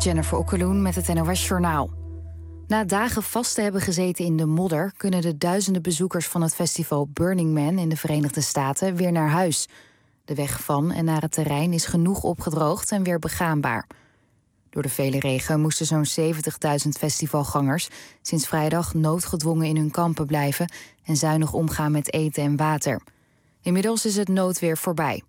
Jennifer Okkeloen met het NOS Journaal. Na dagen vast te hebben gezeten in de modder kunnen de duizenden bezoekers van het festival Burning Man in de Verenigde Staten weer naar huis. De weg van en naar het terrein is genoeg opgedroogd en weer begaanbaar. Door de vele regen moesten zo'n 70.000 festivalgangers sinds vrijdag noodgedwongen in hun kampen blijven en zuinig omgaan met eten en water. Inmiddels is het noodweer voorbij.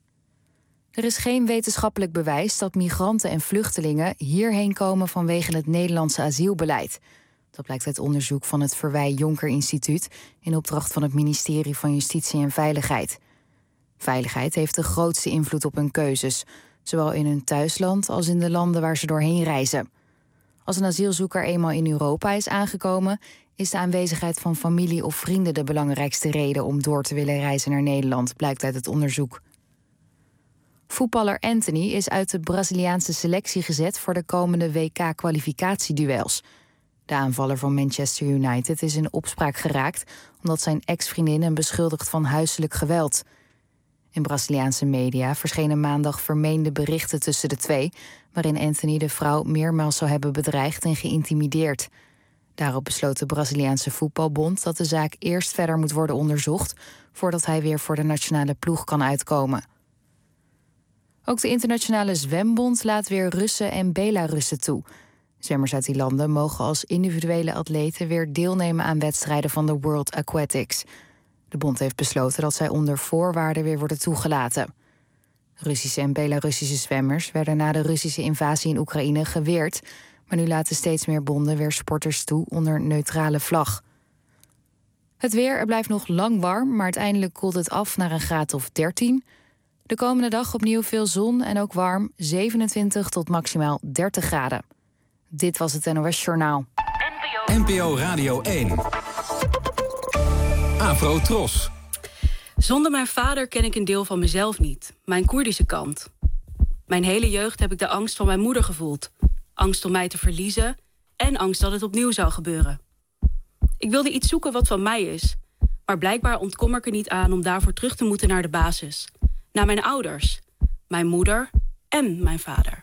Er is geen wetenschappelijk bewijs dat migranten en vluchtelingen hierheen komen vanwege het Nederlandse asielbeleid. Dat blijkt uit onderzoek van het Verwij Jonker Instituut in opdracht van het ministerie van Justitie en Veiligheid. Veiligheid heeft de grootste invloed op hun keuzes, zowel in hun thuisland als in de landen waar ze doorheen reizen. Als een asielzoeker eenmaal in Europa is aangekomen, is de aanwezigheid van familie of vrienden de belangrijkste reden om door te willen reizen naar Nederland, blijkt uit het onderzoek. Voetballer Anthony is uit de Braziliaanse selectie gezet voor de komende WK-kwalificatieduels. De aanvaller van Manchester United is in opspraak geraakt omdat zijn ex-vriendin hem beschuldigt van huiselijk geweld. In Braziliaanse media verschenen maandag vermeende berichten tussen de twee, waarin Anthony de vrouw meermaals zou hebben bedreigd en geïntimideerd. Daarop besloot de Braziliaanse voetbalbond dat de zaak eerst verder moet worden onderzocht voordat hij weer voor de nationale ploeg kan uitkomen. Ook de Internationale Zwembond laat weer Russen en Belarussen toe. Zwemmers uit die landen mogen als individuele atleten weer deelnemen aan wedstrijden van de World Aquatics. De bond heeft besloten dat zij onder voorwaarden weer worden toegelaten. Russische en Belarussische zwemmers werden na de Russische invasie in Oekraïne geweerd, maar nu laten steeds meer bonden weer sporters toe onder neutrale vlag. Het weer, er blijft nog lang warm, maar uiteindelijk koelt het af naar een graad of 13. De komende dag opnieuw veel zon en ook warm, 27 tot maximaal 30 graden. Dit was het NOS Journaal. NPO Radio 1. Afro Tros. Zonder mijn vader ken ik een deel van mezelf niet. Mijn Koerdische kant. Mijn hele jeugd heb ik de angst van mijn moeder gevoeld. Angst om mij te verliezen en angst dat het opnieuw zou gebeuren. Ik wilde iets zoeken wat van mij is. Maar blijkbaar ontkom ik er niet aan om daarvoor terug te moeten naar de basis. Naar mijn ouders, mijn moeder en mijn vader.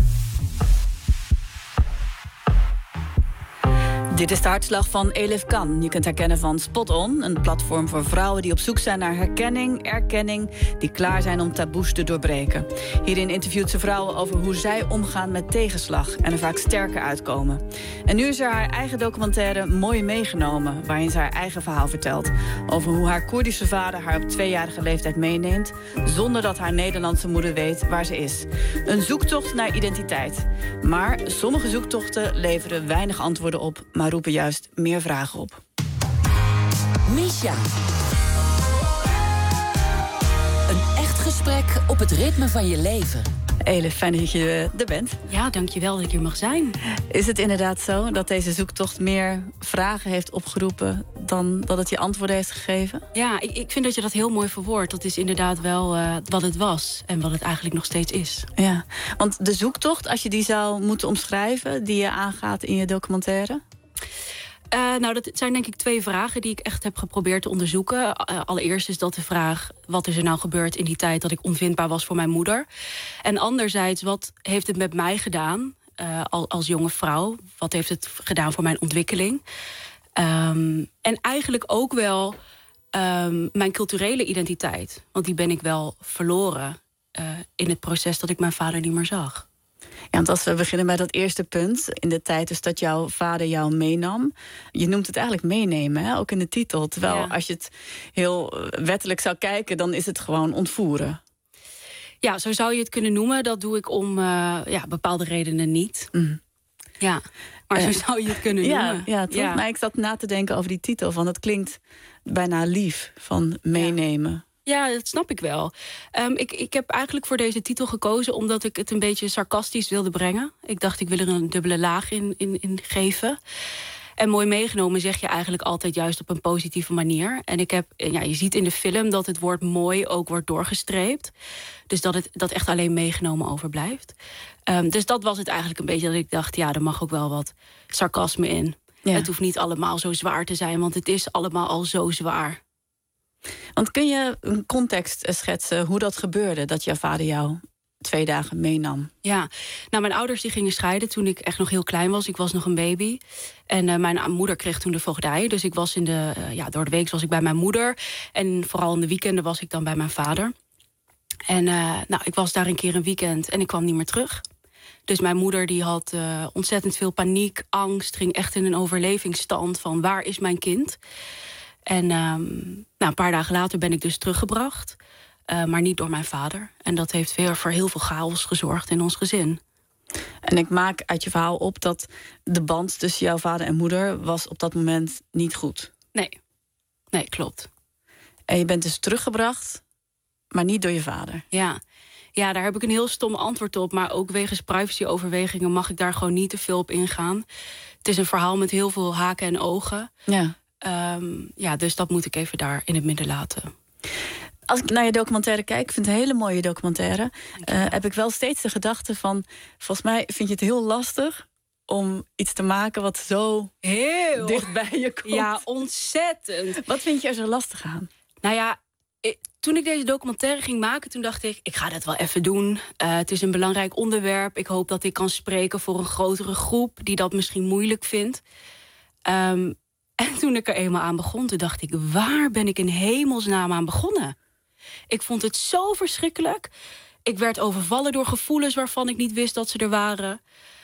Dit is de hartslag van Elif Kan. Je kunt haar kennen van Spot On, een platform voor vrouwen die op zoek zijn naar herkenning, erkenning, die klaar zijn om taboes te doorbreken. Hierin interviewt ze vrouwen over hoe zij omgaan met tegenslag en er vaak sterker uitkomen. En nu is er haar eigen documentaire Mooi Meegenomen, waarin ze haar eigen verhaal vertelt over hoe haar Koerdische vader haar op 2-jarige leeftijd meeneemt, zonder dat haar Nederlandse moeder weet waar ze is. Een zoektocht naar identiteit. Maar sommige zoektochten leveren weinig antwoorden op, maar roepen juist meer vragen op. Misha. Een echt gesprek op het ritme van je leven. Elif, fijn dat je er bent. Ja, dankjewel dat ik hier mag zijn. Is het inderdaad zo dat deze zoektocht meer vragen heeft opgeroepen dan dat het je antwoorden heeft gegeven? Ja, ik vind dat je dat heel mooi verwoordt. Dat is inderdaad wel wat het was en wat het eigenlijk nog steeds is. Ja, want de zoektocht, als je die zou moeten omschrijven, die je aangaat in je documentaire? Nou, dat zijn denk ik 2 vragen die ik echt heb geprobeerd te onderzoeken. Allereerst is dat de vraag, wat is er nou gebeurd in die tijd dat ik onvindbaar was voor mijn moeder? En anderzijds, wat heeft het met mij gedaan als jonge vrouw? Wat heeft het gedaan voor mijn ontwikkeling? En eigenlijk ook wel mijn culturele identiteit. Want die ben ik wel verloren in het proces dat ik mijn vader niet meer zag. Ja, want als we beginnen bij dat eerste punt, in de tijd dus dat jouw vader jou meenam. Je noemt het eigenlijk meenemen, hè? Ook in de titel. Terwijl als je het heel wettelijk zou kijken, dan is het gewoon ontvoeren. Ja, zo zou je het kunnen noemen. Dat doe ik om bepaalde redenen niet. Mm. Ja, maar zo zou je het kunnen noemen. Ja, toch? Ja. Maar ik zat na te denken over die titel. Van het klinkt bijna lief, van meenemen. Ja, dat snap ik wel. Ik heb eigenlijk voor deze titel gekozen omdat ik het een beetje sarcastisch wilde brengen. Ik dacht, ik wil er een dubbele laag in geven. En mooi meegenomen zeg je eigenlijk altijd juist op een positieve manier. En je ziet in de film dat het woord mooi ook wordt doorgestreept. Dus dat echt alleen meegenomen overblijft. Dus dat was het eigenlijk een beetje dat ik dacht, ja, er mag ook wel wat sarcasme in. Ja. Het hoeft niet allemaal zo zwaar te zijn, want het is allemaal al zo zwaar. Want kun je een context schetsen hoe dat gebeurde, dat jouw vader jou 2 dagen meenam. Ja, nou, mijn ouders die gingen scheiden toen ik echt nog heel klein was. Ik was nog een baby. En mijn moeder kreeg toen de voogdij. Dus ik was door de week was ik bij mijn moeder. En vooral in de weekenden was ik dan bij mijn vader. En ik was daar een keer een weekend en ik kwam niet meer terug. Dus mijn moeder die had ontzettend veel paniek, angst. Ging echt in een overlevingsstand van waar is mijn kind? En een paar dagen later ben ik dus teruggebracht. Maar niet door mijn vader. En dat heeft weer voor heel veel chaos gezorgd in ons gezin. En ik maak uit je verhaal op dat de band tussen jouw vader en moeder was op dat moment niet goed. Nee, klopt. En je bent dus teruggebracht, maar niet door je vader. Ja, daar heb ik een heel stom antwoord op. Maar ook wegens privacyoverwegingen mag ik daar gewoon niet te veel op ingaan. Het is een verhaal met heel veel haken en ogen. Ja. Dus dat moet ik even daar in het midden laten. Als ik naar je documentaire kijk, ik vind het een hele mooie documentaire, heb ik wel steeds de gedachte van, volgens mij vind je het heel lastig om iets te maken wat zo heel dicht bij je komt. Ja, ontzettend. Wat vind je er zo lastig aan? Nou ja, toen ik deze documentaire ging maken, toen dacht ik ga dat wel even doen. Het is een belangrijk onderwerp. Ik hoop dat ik kan spreken voor een grotere groep die dat misschien moeilijk vindt. En toen ik er eenmaal aan begon, toen dacht ik, waar ben ik in hemelsnaam aan begonnen? Ik vond het zo verschrikkelijk. Ik werd overvallen door gevoelens waarvan ik niet wist dat ze er waren.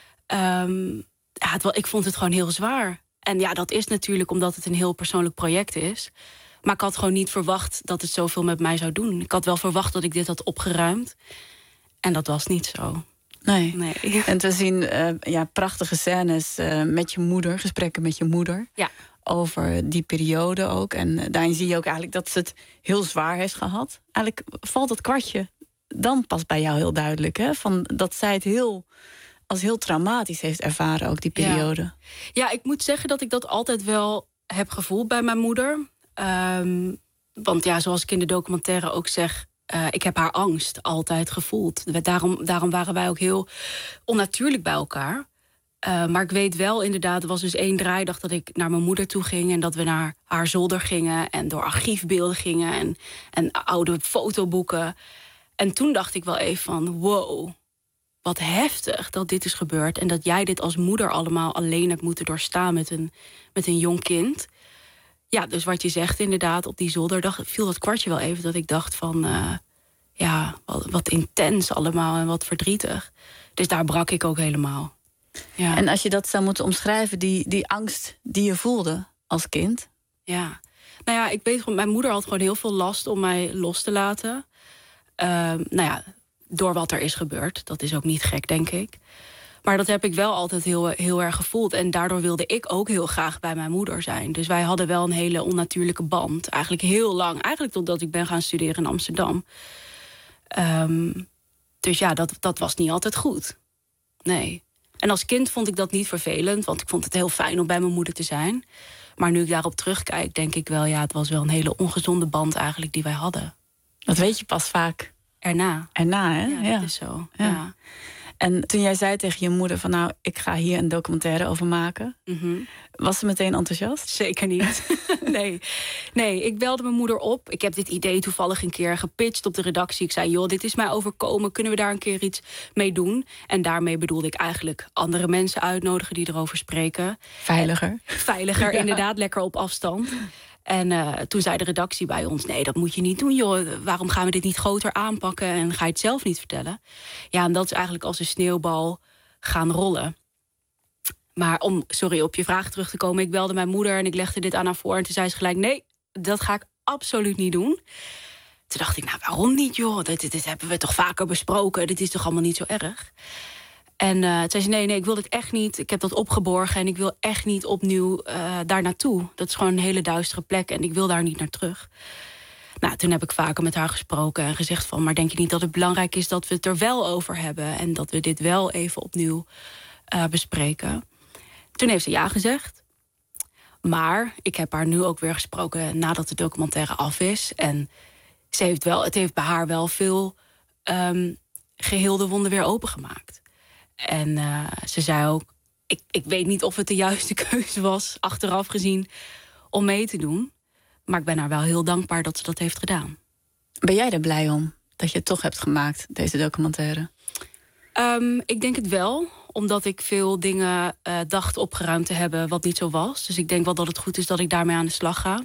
Ik vond het gewoon heel zwaar. En ja, dat is natuurlijk omdat het een heel persoonlijk project is. Maar ik had gewoon niet verwacht dat het zoveel met mij zou doen. Ik had wel verwacht dat ik dit had opgeruimd. En dat was niet zo. Nee. En te zien prachtige scènes met je moeder, gesprekken met je moeder. Ja. Over die periode ook. En daarin zie je ook eigenlijk dat ze het heel zwaar heeft gehad. Eigenlijk valt het kwartje dan pas bij jou heel duidelijk. Hè? Van dat zij het als heel traumatisch heeft ervaren, ook die periode. Ja, ik moet zeggen dat ik dat altijd wel heb gevoeld bij mijn moeder. Want ja, zoals ik in de documentaire ook zeg, ik heb haar angst altijd gevoeld. Daarom waren wij ook heel onnatuurlijk bij elkaar. Maar ik weet wel inderdaad, er was dus 1 draaidag dat ik naar mijn moeder toe ging en dat we naar haar zolder gingen en door archiefbeelden gingen en oude fotoboeken. En toen dacht ik wel even van, wow, wat heftig dat dit is gebeurd en dat jij dit als moeder allemaal alleen hebt moeten doorstaan met een jong kind. Ja, dus wat je zegt inderdaad, op die zolder viel dat kwartje wel even dat ik dacht van, wat intens allemaal en wat verdrietig. Dus daar brak ik ook helemaal. Ja. En als je dat zou moeten omschrijven, die angst die je voelde als kind? Ja, nou ja, ik weet gewoon, mijn moeder had gewoon heel veel last om mij los te laten. Door wat er is gebeurd. Dat is ook niet gek, denk ik. Maar dat heb ik wel altijd heel, heel erg gevoeld. En daardoor wilde ik ook heel graag bij mijn moeder zijn. Dus wij hadden wel een hele onnatuurlijke band. Eigenlijk heel lang. Eigenlijk totdat ik ben gaan studeren in Amsterdam. Dus ja, dat was niet altijd goed. Nee. En als kind vond ik dat niet vervelend. Want ik vond het heel fijn om bij mijn moeder te zijn. Maar nu ik daarop terugkijk, denk ik wel, ja, het was wel een hele ongezonde band eigenlijk die wij hadden. Dat weet je pas vaak. Erna, hè? Ja, dat is zo. Ja. En toen jij zei tegen je moeder van, nou, ik ga hier een documentaire over maken. Mm-hmm. Was ze meteen enthousiast? Zeker niet. Nee, ik belde mijn moeder op. Ik heb dit idee toevallig een keer gepitcht op de redactie. Ik zei, joh, dit is mij overkomen. Kunnen we daar een keer iets mee doen? En daarmee bedoelde ik eigenlijk andere mensen uitnodigen die erover spreken. Veiliger, inderdaad, lekker op afstand. En toen zei de redactie bij ons, nee, dat moet je niet doen, joh. Waarom gaan we dit niet groter aanpakken en ga je het zelf niet vertellen? Ja, en dat is eigenlijk als een sneeuwbal gaan rollen. Maar om, op je vraag terug te komen, ik belde mijn moeder en ik legde dit aan haar voor. En toen zei ze gelijk, nee, dat ga ik absoluut niet doen. Toen dacht ik, nou, waarom niet, joh? Dit hebben we toch vaker besproken? Dit is toch allemaal niet zo erg? En toen zei ze, nee, ik wil dit echt niet. Ik heb dat opgeborgen en ik wil echt niet opnieuw daar naartoe. Dat is gewoon een hele duistere plek en ik wil daar niet naar terug. Nou, toen heb ik vaker met haar gesproken en gezegd van, maar denk je niet dat het belangrijk is dat we het er wel over hebben en dat we dit wel even opnieuw bespreken? Toen heeft ze ja gezegd. Maar ik heb haar nu ook weer gesproken nadat de documentaire af is. En het heeft bij haar wel veel geheelde wonden weer opengemaakt. En ze zei ook, ik weet niet of het de juiste keuze was, achteraf gezien, om mee te doen. Maar ik ben haar wel heel dankbaar dat ze dat heeft gedaan. Ben jij er blij om dat je het toch hebt gemaakt, deze documentaire? Ik denk het wel, omdat ik veel dingen dacht opgeruimd te hebben wat niet zo was. Dus ik denk wel dat het goed is dat ik daarmee aan de slag ga.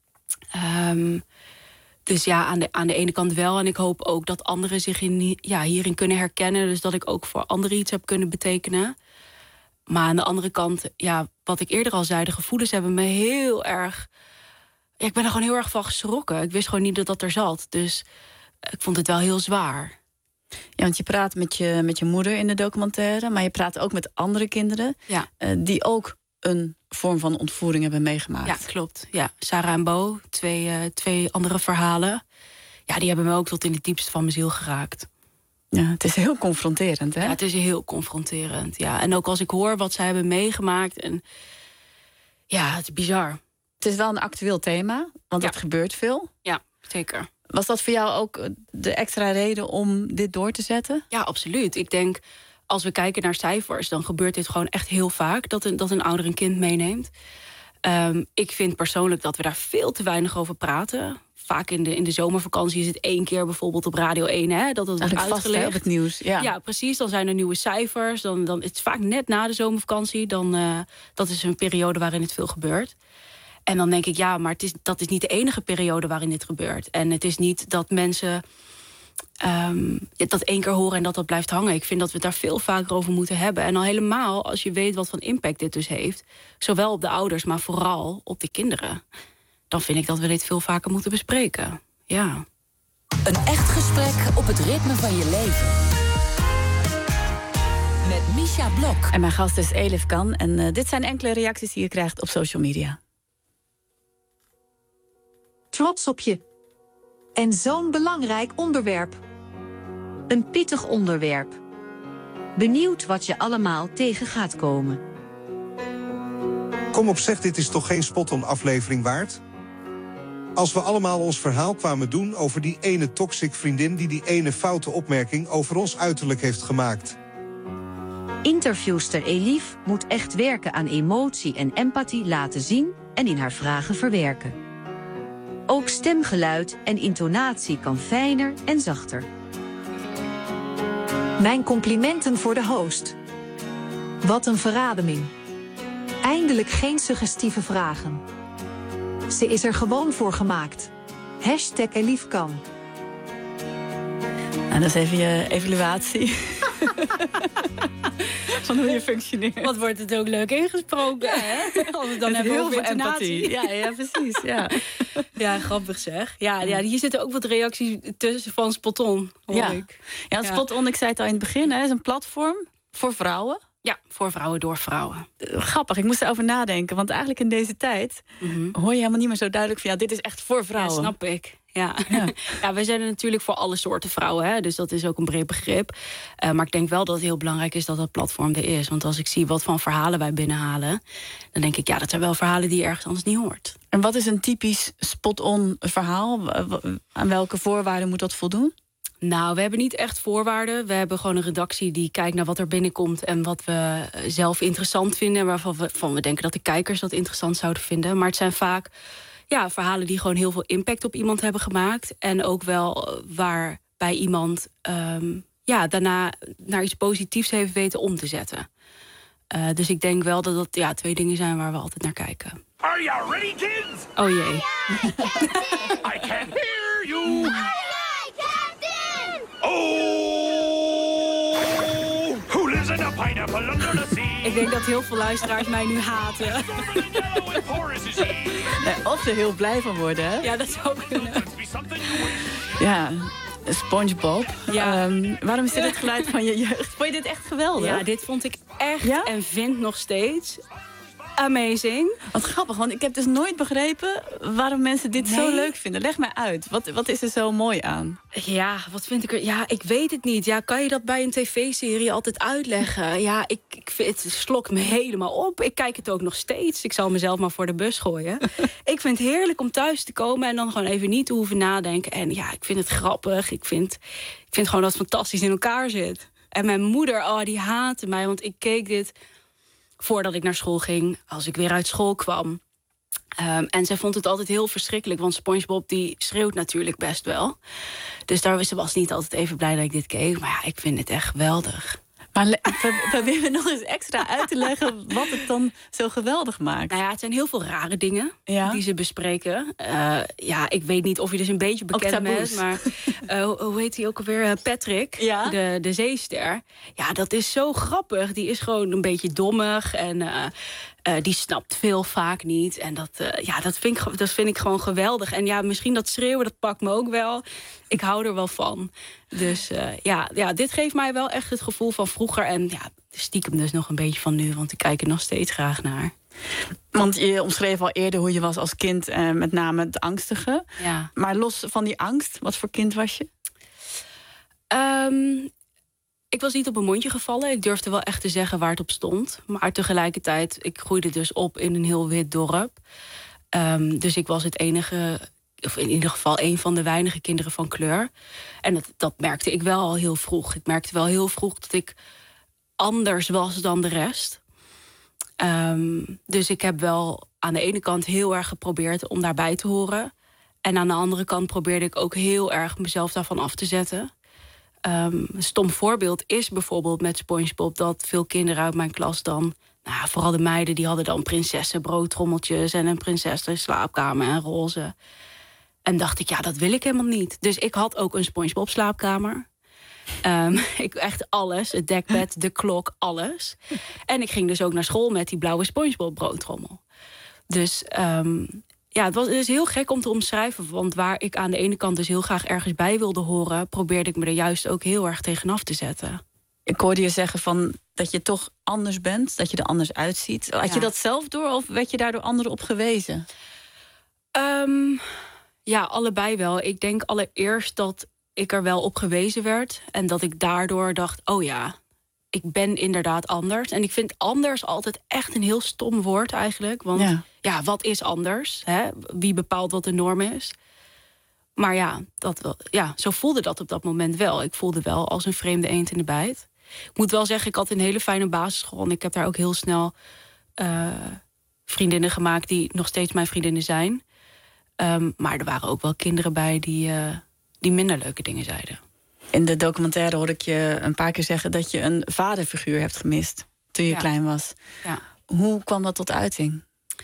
Dus ja, aan de ene kant wel. En ik hoop ook dat anderen zich hierin kunnen herkennen. Dus dat ik ook voor anderen iets heb kunnen betekenen. Maar aan de andere kant, ja, wat ik eerder al zei, de gevoelens hebben me heel erg... Ja, ik ben er gewoon heel erg van geschrokken. Ik wist gewoon niet dat dat er zat. Dus ik vond het wel heel zwaar. Ja, want je praat met je moeder in de documentaire, maar je praat ook met andere kinderen die ook een vorm van ontvoering hebben meegemaakt. Ja, klopt. Ja, Sarah en Bo, twee andere verhalen. Ja, die hebben me ook tot in het diepste van mijn ziel geraakt. Ja, het is heel confronterend, hè? Ja, het is heel confronterend. Ja, en ook als ik hoor wat zij hebben meegemaakt. En ja, het is bizar. Het is wel een actueel thema, want het gebeurt veel. Ja, zeker. Was dat voor jou ook de extra reden om dit door te zetten? Ja, absoluut. Ik denk, als we kijken naar cijfers, dan gebeurt dit gewoon echt heel vaak dat een ouder een kind meeneemt. Ik vind persoonlijk dat we daar veel te weinig over praten. Vaak in de zomervakantie is het 1 keer bijvoorbeeld op Radio 1, hè, dat het wordt uitgelegd. Vast, op het nieuws. Ja, precies. Dan zijn er nieuwe cijfers. Dan het is vaak net na de zomervakantie. Dat is een periode waarin het veel gebeurt. En dan denk ik, ja, maar dat is niet de enige periode waarin dit gebeurt. En het is niet dat mensen dat 1 keer horen en dat blijft hangen. Ik vind dat we het daar veel vaker over moeten hebben. En al helemaal als je weet wat voor impact dit dus heeft. Zowel op de ouders, maar vooral op de kinderen. Dan vind ik dat we dit veel vaker moeten bespreken. Ja. Een echt gesprek op het ritme van je leven. Met Misha Blok. En mijn gast is Elif Kan. En dit zijn enkele reacties die je krijgt op social media. Trots op je. En zo'n belangrijk onderwerp. Een pittig onderwerp. Benieuwd wat je allemaal tegen gaat komen. Kom op zeg, dit is toch geen spot-on-aflevering waard? Als we allemaal ons verhaal kwamen doen over die ene toxic vriendin die ene foute opmerking over ons uiterlijk heeft gemaakt. Interviewster Elif moet echt werken aan emotie en empathie laten zien en in haar vragen verwerken. Ook stemgeluid en intonatie kan fijner en zachter. Mijn complimenten voor de host. Wat een verademing. Eindelijk geen suggestieve vragen. Ze is er gewoon voor gemaakt. #ElifKan. En dat is even je evaluatie. Van hoe je functioneert. Wat wordt het ook leuk ingesproken, hè? Als we dan hebben heel veel empathie. Ja, precies. Ja. Ja, grappig zeg. Ja, hier zitten ook wat reacties tussen van Spot On, hoor ik. Ja, Spot On, ik zei het al in het begin, hè, is een platform voor vrouwen. Ja, voor vrouwen door vrouwen. Grappig, ik moest erover nadenken. Want eigenlijk in deze tijd hoor je helemaal niet meer zo duidelijk van... ja, dit is echt voor vrouwen. Ja, snap ik. Ja. Ja, wij zijn er natuurlijk voor alle soorten vrouwen. Hè? Dus dat is ook een breed begrip. Maar ik denk wel dat het heel belangrijk is dat dat platform er is. Want als ik zie wat voor verhalen wij binnenhalen... dan denk ik, ja, dat zijn wel verhalen die je ergens anders niet hoort. En wat is een typisch spot-on verhaal? Aan welke voorwaarden moet dat voldoen? Nou, we hebben niet echt voorwaarden. We hebben gewoon een redactie die kijkt naar wat er binnenkomt... en wat we zelf interessant vinden... waarvan we denken dat de kijkers dat interessant zouden vinden. Maar het zijn vaak verhalen die gewoon heel veel impact op iemand hebben gemaakt. En ook wel waarbij iemand daarna naar iets positiefs heeft weten om te zetten. Dus ik denk wel dat dat 2 dingen zijn waar we altijd naar kijken. Are you ready, kids? Oh jee. I can hear you. Oh, who lives in a pineapple under the sea? Ik denk dat heel veel luisteraars mij nu haten. Of er heel blij van worden, hè? Ja, dat zou kunnen. Ja, SpongeBob. Ja. Waarom is dit het geluid van je jeugd? Vond je dit echt geweldig? Ja, dit vond ik echt en vind nog steeds amazing. Wat grappig, want ik heb dus nooit begrepen waarom mensen dit zo leuk vinden. Leg mij uit. Wat is er zo mooi aan? Ja, wat vind ik er... Ja, ik weet het niet. Ja, kan je dat bij een tv-serie altijd uitleggen? Ja, het slokt me helemaal op. Ik kijk het ook nog steeds. Ik zal mezelf maar voor de bus gooien. Ik vind het heerlijk om thuis te komen en dan gewoon even niet te hoeven nadenken. En ja, ik vind het grappig. Ik vind gewoon dat het fantastisch in elkaar zit. En mijn moeder, die haatte mij, want ik keek dit... voordat ik naar school ging, als ik weer uit school kwam. En zij vond het altijd heel verschrikkelijk, want SpongeBob die schreeuwt natuurlijk best wel. Dus ze was niet altijd even blij dat ik dit keek. Maar ja, ik vind het echt geweldig. Maar probeer me nog eens extra uit te leggen wat het dan zo geweldig maakt. Nou ja, het zijn heel veel rare dingen die ze bespreken. Ik weet niet of je dus een beetje bekend bent, maar hoe heet hij ook alweer? Patrick, de zeester. Ja, dat is zo grappig. Die is gewoon een beetje dommig en die snapt veel vaak niet. En dat vind ik gewoon geweldig. En ja, misschien dat schreeuwen, dat pakt me ook wel. Ik hou er wel van. Dus dit geeft mij wel echt het gevoel van vroeger. En ja, stiekem dus nog een beetje van nu, want ik kijk er nog steeds graag naar. Want je omschreef al eerder hoe je was als kind, met name het angstige. Ja. Maar los van die angst, wat voor kind was je? Ik was niet op mijn mondje gevallen. Ik durfde wel echt te zeggen waar het op stond. Maar tegelijkertijd, ik groeide dus op in een heel wit dorp. Dus ik was het enige, of in ieder geval een van de weinige kinderen van kleur. En dat merkte ik wel al heel vroeg. Ik merkte wel heel vroeg dat ik anders was dan de rest. Dus ik heb wel aan de ene kant heel erg geprobeerd om daarbij te horen. En aan de andere kant probeerde ik ook heel erg mezelf daarvan af te zetten. Een stom voorbeeld is bijvoorbeeld met SpongeBob dat veel kinderen uit mijn klas dan, vooral de meiden, die hadden dan prinsessen broodtrommeltjes en een prinsessen slaapkamer en roze. En dacht ik, ja, dat wil ik helemaal niet. Dus ik had ook een SpongeBob slaapkamer. Ik echt alles, het dekbed, de klok, alles. En ik ging dus ook naar school met die blauwe SpongeBob broodtrommel. Dus het is heel gek om te omschrijven. Want waar ik aan de ene kant dus heel graag ergens bij wilde horen, probeerde ik me er juist ook heel erg tegenaf te zetten. Ik hoorde je zeggen van dat je toch anders bent, dat je er anders uitziet. Had je dat zelf door of werd je daar door anderen op gewezen? Ja, allebei wel. Ik denk allereerst dat ik er wel op gewezen werd. En dat ik daardoor dacht, oh ja, ik ben inderdaad anders. En ik vind anders altijd echt een heel stom woord eigenlijk. Want wat is anders? Hè? Wie bepaalt wat de norm is? Maar zo voelde dat op dat moment wel. Ik voelde wel als een vreemde eend in de bijt. Ik moet wel zeggen, ik had een hele fijne basisschool. En ik heb daar ook heel snel vriendinnen gemaakt die nog steeds mijn vriendinnen zijn. Maar er waren ook wel kinderen bij die minder leuke dingen zeiden. In de documentaire hoorde ik je een paar keer zeggen dat je een vaderfiguur hebt gemist toen je klein was. Ja. Hoe kwam dat tot uiting?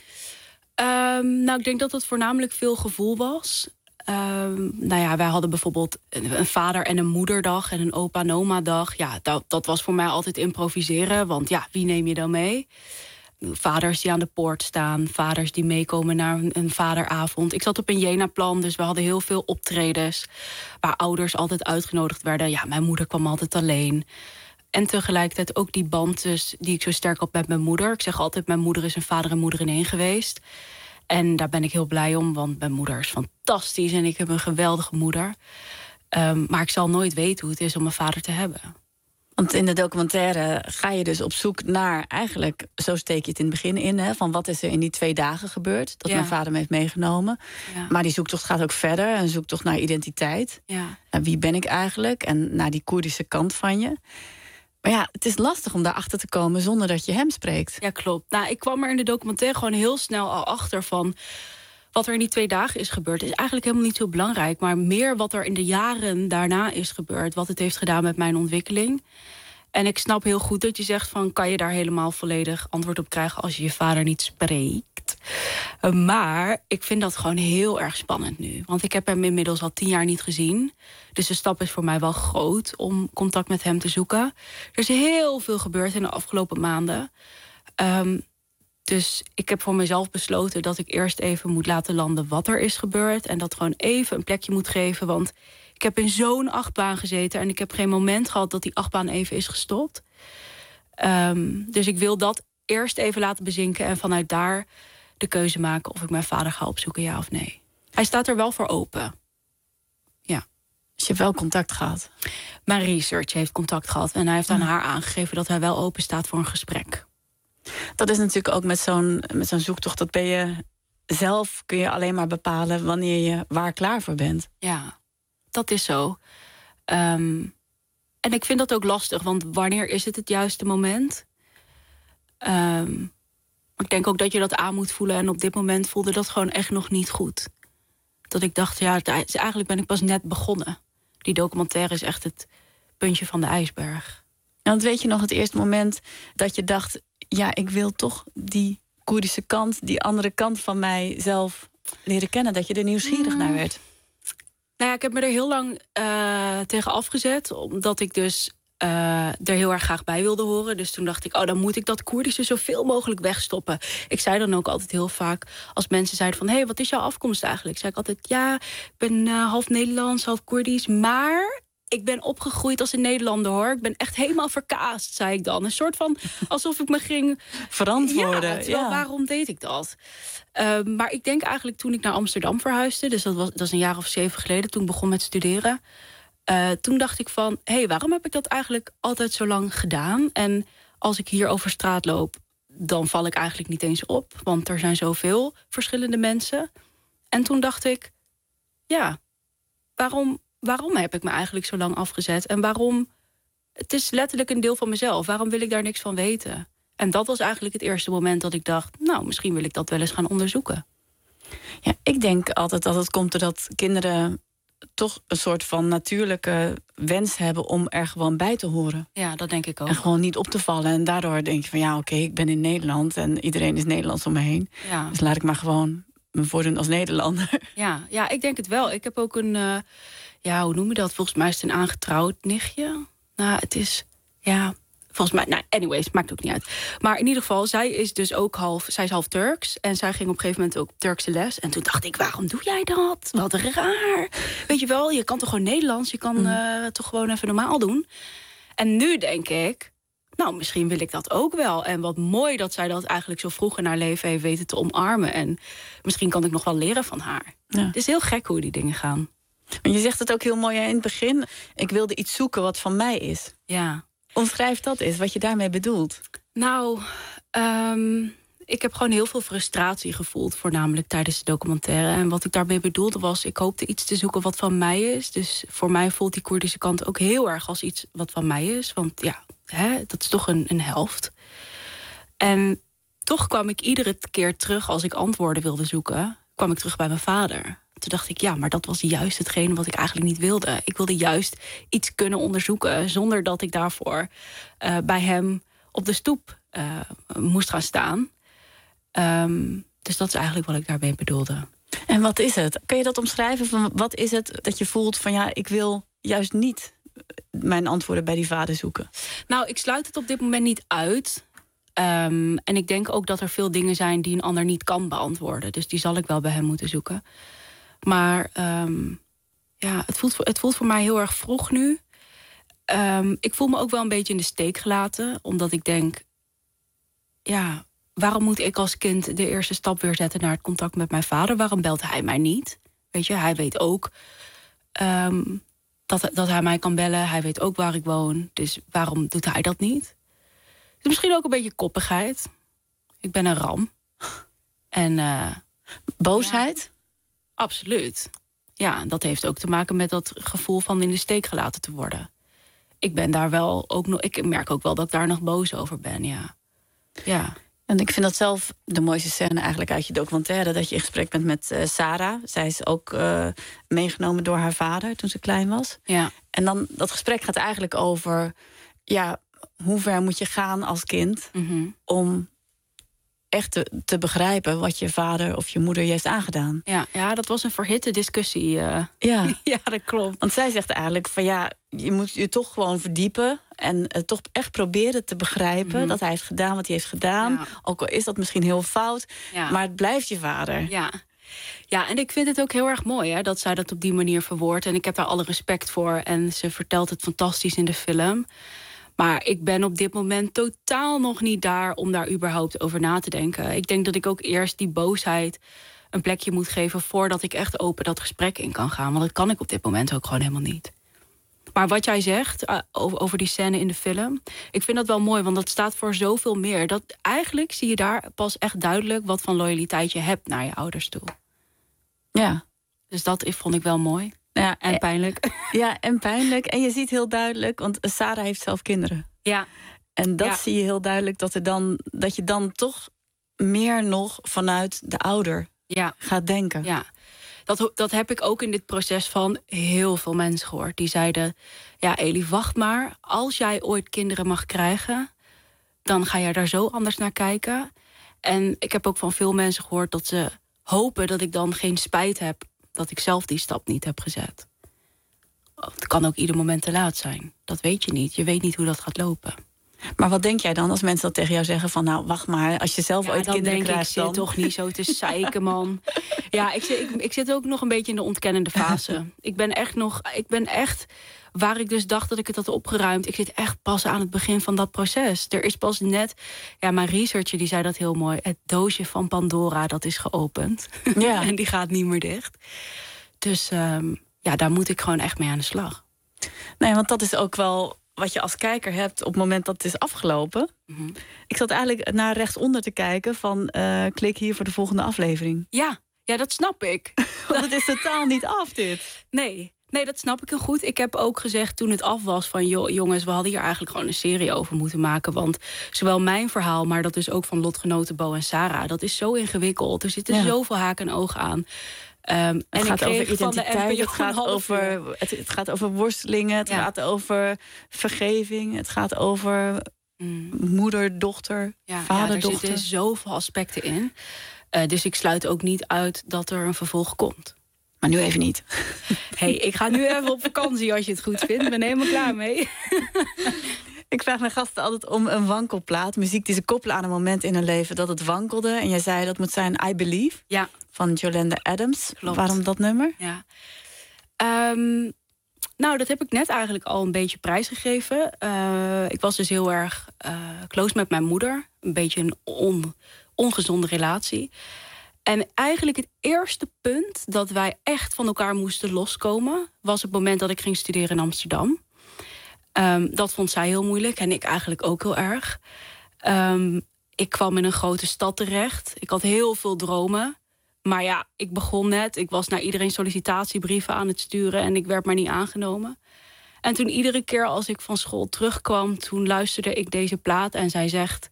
Ik denk dat het voornamelijk veel gevoel was. Wij hadden bijvoorbeeld een vader- en een moederdag en een opa- en oma-dag. Ja, dat was voor mij altijd improviseren, want wie neem je dan mee? Vaders die aan de poort staan, vaders die meekomen naar een vaderavond. Ik zat op een Jena-plan, dus we hadden heel veel optredens waar ouders altijd uitgenodigd werden. Ja, mijn moeder kwam altijd alleen. En tegelijkertijd ook die band dus, die ik zo sterk had met mijn moeder. Ik zeg altijd, mijn moeder is een vader en moeder in één geweest. En daar ben ik heel blij om, want mijn moeder is fantastisch en ik heb een geweldige moeder. Maar ik zal nooit weten hoe het is om een vader te hebben. Want in de documentaire ga je dus op zoek naar, eigenlijk, zo steek je het in het begin in, hè, van wat is er in die 2 dagen gebeurd, dat mijn vader me heeft meegenomen. Ja. Maar die zoektocht gaat ook verder, een zoektocht naar identiteit. Ja. En wie ben ik eigenlijk? En naar die Koerdische kant van je. Maar ja, het is lastig om daarachter te komen zonder dat je hem spreekt. Ja, klopt. Ik kwam er in de documentaire gewoon heel snel al achter van wat er in die 2 dagen is gebeurd is eigenlijk helemaal niet zo belangrijk. Maar meer wat er in de jaren daarna is gebeurd. Wat het heeft gedaan met mijn ontwikkeling. En ik snap heel goed dat je zegt van, kan je daar helemaal volledig antwoord op krijgen als je je vader niet spreekt. Maar ik vind dat gewoon heel erg spannend nu. Want ik heb hem inmiddels al 10 jaar niet gezien. Dus de stap is voor mij wel groot om contact met hem te zoeken. Er is heel veel gebeurd in de afgelopen maanden. Dus ik heb voor mezelf besloten dat ik eerst even moet laten landen wat er is gebeurd. En dat gewoon even een plekje moet geven. Want ik heb in zo'n achtbaan gezeten en ik heb geen moment gehad dat die achtbaan even is gestopt. Dus ik wil dat eerst even laten bezinken en vanuit daar de keuze maken of ik mijn vader ga opzoeken, ja of nee. Hij staat er wel voor open. Ja. Dus je hebt wel contact gehad? Mijn research heeft contact gehad en hij heeft aan haar aangegeven dat hij wel open staat voor een gesprek. Dat is natuurlijk ook met zo'n zoektocht, dat ben je zelf, kun je alleen maar bepalen wanneer je waar klaar voor bent. Ja, dat is zo. En ik vind dat ook lastig, want wanneer is het juiste moment? Ik denk ook dat je dat aan moet voelen. En op dit moment voelde dat gewoon echt nog niet goed. Dat ik dacht, eigenlijk ben ik pas net begonnen. Die documentaire is echt het puntje van de ijsberg. Want weet je nog het eerste moment dat je dacht... ja, ik wil toch die Koerdische kant, die andere kant van mijzelf leren kennen. Dat je er nieuwsgierig naar werd. Nou ja, ik heb me er heel lang tegen afgezet. Omdat ik dus er heel erg graag bij wilde horen. Dus toen dacht ik, dan moet ik dat Koerdische zoveel mogelijk wegstoppen. Ik zei dan ook altijd heel vaak, als mensen zeiden van... hé, wat is jouw afkomst eigenlijk? Zei ik altijd, ja, ik ben half Nederlands, half Koerdisch. Maar ik ben opgegroeid als een Nederlander, hoor. Ik ben echt helemaal verkaasd, zei ik dan. Een soort van, alsof ik me ging verantwoorden. Ja, waarom deed ik dat? Maar ik denk eigenlijk toen ik naar Amsterdam verhuisde... dus dat is een jaar of 7 geleden, toen ik begon met studeren... toen dacht ik van, waarom heb ik dat eigenlijk altijd zo lang gedaan? En als ik hier over straat loop, dan val ik eigenlijk niet eens op. Want er zijn zoveel verschillende mensen. En toen dacht ik, ja, waarom heb ik me eigenlijk zo lang afgezet? En waarom, het is letterlijk een deel van mezelf. Waarom wil ik daar niks van weten? En dat was eigenlijk het eerste moment dat ik dacht... nou, misschien wil ik dat wel eens gaan onderzoeken. Ja, ik denk altijd dat het komt doordat kinderen toch een soort van natuurlijke wens hebben om er gewoon bij te horen. Ja, dat denk ik ook. En gewoon niet op te vallen. En daardoor denk je van ja, oké, ik ben in Nederland en iedereen is Nederlands om me heen. Ja. Dus laat ik maar gewoon me voordoen als Nederlander. Ja, ik denk het wel. Ik heb ook een, hoe noem je dat? Volgens mij is het een aangetrouwd nichtje. Nou, het is, volgens mij, anyways, maakt ook niet uit. Maar in ieder geval, zij is dus ook zij is half Turks. En zij ging op een gegeven moment ook Turkse les. En toen dacht ik, waarom doe jij dat? Wat raar. Weet je wel, je kan toch gewoon Nederlands? Je kan toch gewoon even normaal doen? En nu denk ik, nou, misschien wil ik dat ook wel. En wat mooi dat zij dat eigenlijk zo vroeg in haar leven heeft weten te omarmen. En misschien kan ik nog wel leren van haar. Ja. Het is heel gek hoe die dingen gaan. En je zegt het ook heel mooi in het begin. Ik wilde iets zoeken wat van mij is. Ja. Omschrijf dat eens, wat je daarmee bedoelt. Nou, ik heb gewoon heel veel frustratie gevoeld, voornamelijk tijdens de documentaire. En wat ik daarmee bedoelde was, ik hoopte iets te zoeken wat van mij is. Dus voor mij voelt die Koerdische kant ook heel erg als iets wat van mij is. Want ja, dat is toch een helft. En toch kwam ik iedere keer terug, als ik antwoorden wilde zoeken, kwam ik terug bij mijn vader. Toen dacht ik, ja, maar dat was juist hetgene wat ik eigenlijk niet wilde. Ik wilde juist iets kunnen onderzoeken zonder dat ik daarvoor bij hem op de stoep moest gaan staan. Dus dat is eigenlijk wat ik daarbij bedoelde. En wat is het? Kun je dat omschrijven? Van wat is het dat je voelt van ja, ik wil juist niet mijn antwoorden bij die vader zoeken? Nou, ik sluit het op dit moment niet uit. En ik denk ook dat er veel dingen zijn die een ander niet kan beantwoorden. Dus die zal ik wel bij hem moeten zoeken. Maar het voelt voor mij heel erg vroeg nu. Ik voel me ook wel een beetje in de steek gelaten. Omdat ik denk, ja, waarom moet ik als kind de eerste stap weer zetten naar het contact met mijn vader? Waarom belt hij mij niet? Weet je, hij weet ook dat hij mij kan bellen. Hij weet ook waar ik woon. Dus waarom doet hij dat niet? Het is misschien ook een beetje koppigheid. Ik ben een ram. En boosheid? Ja, absoluut. Ja, dat heeft ook te maken met dat gevoel van in de steek gelaten te worden. Ik ben daar wel ook nog. Ik merk ook wel dat ik daar nog boos over ben, ja. En ik vind dat zelf de mooiste scène eigenlijk uit je documentaire, dat je in gesprek bent met Sarah. Zij is ook meegenomen door haar vader toen ze klein was. Ja. En dan dat gesprek gaat eigenlijk over, ja, hoe ver moet je gaan als kind om echt te begrijpen wat je vader of je moeder je heeft aangedaan. Ja, dat was een verhitte discussie. Ja. Ja, dat klopt. Want zij zegt eigenlijk van ja, je moet je toch gewoon verdiepen en toch echt proberen te begrijpen dat hij heeft gedaan wat hij heeft gedaan. Ja. Ook al is dat misschien heel fout, maar het blijft je vader. Ja, en ik vind het ook heel erg mooi dat zij dat op die manier verwoordt. En ik heb daar alle respect voor. En ze vertelt het fantastisch in de film. Maar ik ben op dit moment totaal nog niet daar om daar überhaupt over na te denken. Ik denk dat ik ook eerst die boosheid een plekje moet geven voordat ik echt open dat gesprek in kan gaan. Want dat kan ik op dit moment ook gewoon helemaal niet. Maar wat jij zegt over die scène in de film, ik vind dat wel mooi, want dat staat voor zoveel meer. Dat eigenlijk zie je daar pas echt duidelijk wat van loyaliteit je hebt naar je ouders toe. Ja. Dus dat vond ik wel mooi. Ja, en pijnlijk. Ja, en pijnlijk. En je ziet heel duidelijk, want Sarah heeft zelf kinderen. Ja. En dat zie je heel duidelijk, dat je dan toch meer nog vanuit de ouder gaat denken. Ja, dat heb ik ook in dit proces van heel veel mensen gehoord. Die zeiden, ja Elif, wacht maar. Als jij ooit kinderen mag krijgen, dan ga jij daar zo anders naar kijken. En ik heb ook van veel mensen gehoord dat ze hopen dat ik dan geen spijt heb dat ik zelf die stap niet heb gezet. Het kan ook ieder moment te laat zijn. Dat weet je niet. Je weet niet hoe dat gaat lopen. Maar wat denk jij dan als mensen dat tegen jou zeggen van... nou, wacht maar, als je zelf ooit kinderen krijgt dan... Ik zit toch niet zo te zeiken, man. Ja, ik zit ook nog een beetje in de ontkennende fase. Ik ben echt... Waar ik dus dacht dat ik het had opgeruimd... ik zit echt pas aan het begin van dat proces. Er is pas net... Ja, mijn researcher die zei dat heel mooi. Het doosje van Pandora, dat is geopend. Ja. En die gaat niet meer dicht. Dus daar moet ik gewoon echt mee aan de slag. Nee, want dat is ook wel... wat je als kijker hebt op het moment dat het is afgelopen. Mm-hmm. Ik zat eigenlijk naar rechtsonder te kijken van... klik hier voor de volgende aflevering. Ja, dat snap ik. Want het is totaal niet af, dit. Nee, dat snap ik heel goed. Ik heb ook gezegd toen het af was van... jongens, we hadden hier eigenlijk gewoon een serie over moeten maken. Want zowel mijn verhaal, maar dat is ook van lotgenoten Bo en Sarah... dat is zo ingewikkeld. Er zitten zoveel haken en ogen aan. Het gaat over identiteit, het gaat over worstelingen... het gaat over vergeving, het gaat over moeder, dochter, vader, dochter. Er zitten zoveel aspecten in. Dus ik sluit ook niet uit dat er een vervolg komt. Maar nu even niet. Hey, ik ga nu even op vakantie als je het goed vindt. Ik ben helemaal klaar mee. Ik vraag mijn gasten altijd om een wankelplaat. Muziek die ze koppelen aan een moment in hun leven dat het wankelde. En jij zei dat moet zijn I Believe. Ja. Van Jolanda Adams. Klopt. Waarom dat nummer? Ja. Nou, dat heb ik net eigenlijk al een beetje prijsgegeven. Ik was dus heel erg close met mijn moeder. Een beetje een ongezonde relatie. En eigenlijk het eerste punt dat wij echt van elkaar moesten loskomen... was het moment dat ik ging studeren in Amsterdam. Dat vond zij heel moeilijk en ik eigenlijk ook heel erg. Ik kwam in een grote stad terecht. Ik had heel veel dromen. Maar ja, ik begon net. Ik was naar iedereen sollicitatiebrieven aan het sturen... en ik werd maar niet aangenomen. En toen iedere keer als ik van school terugkwam... toen luisterde ik deze plaat en zij zegt...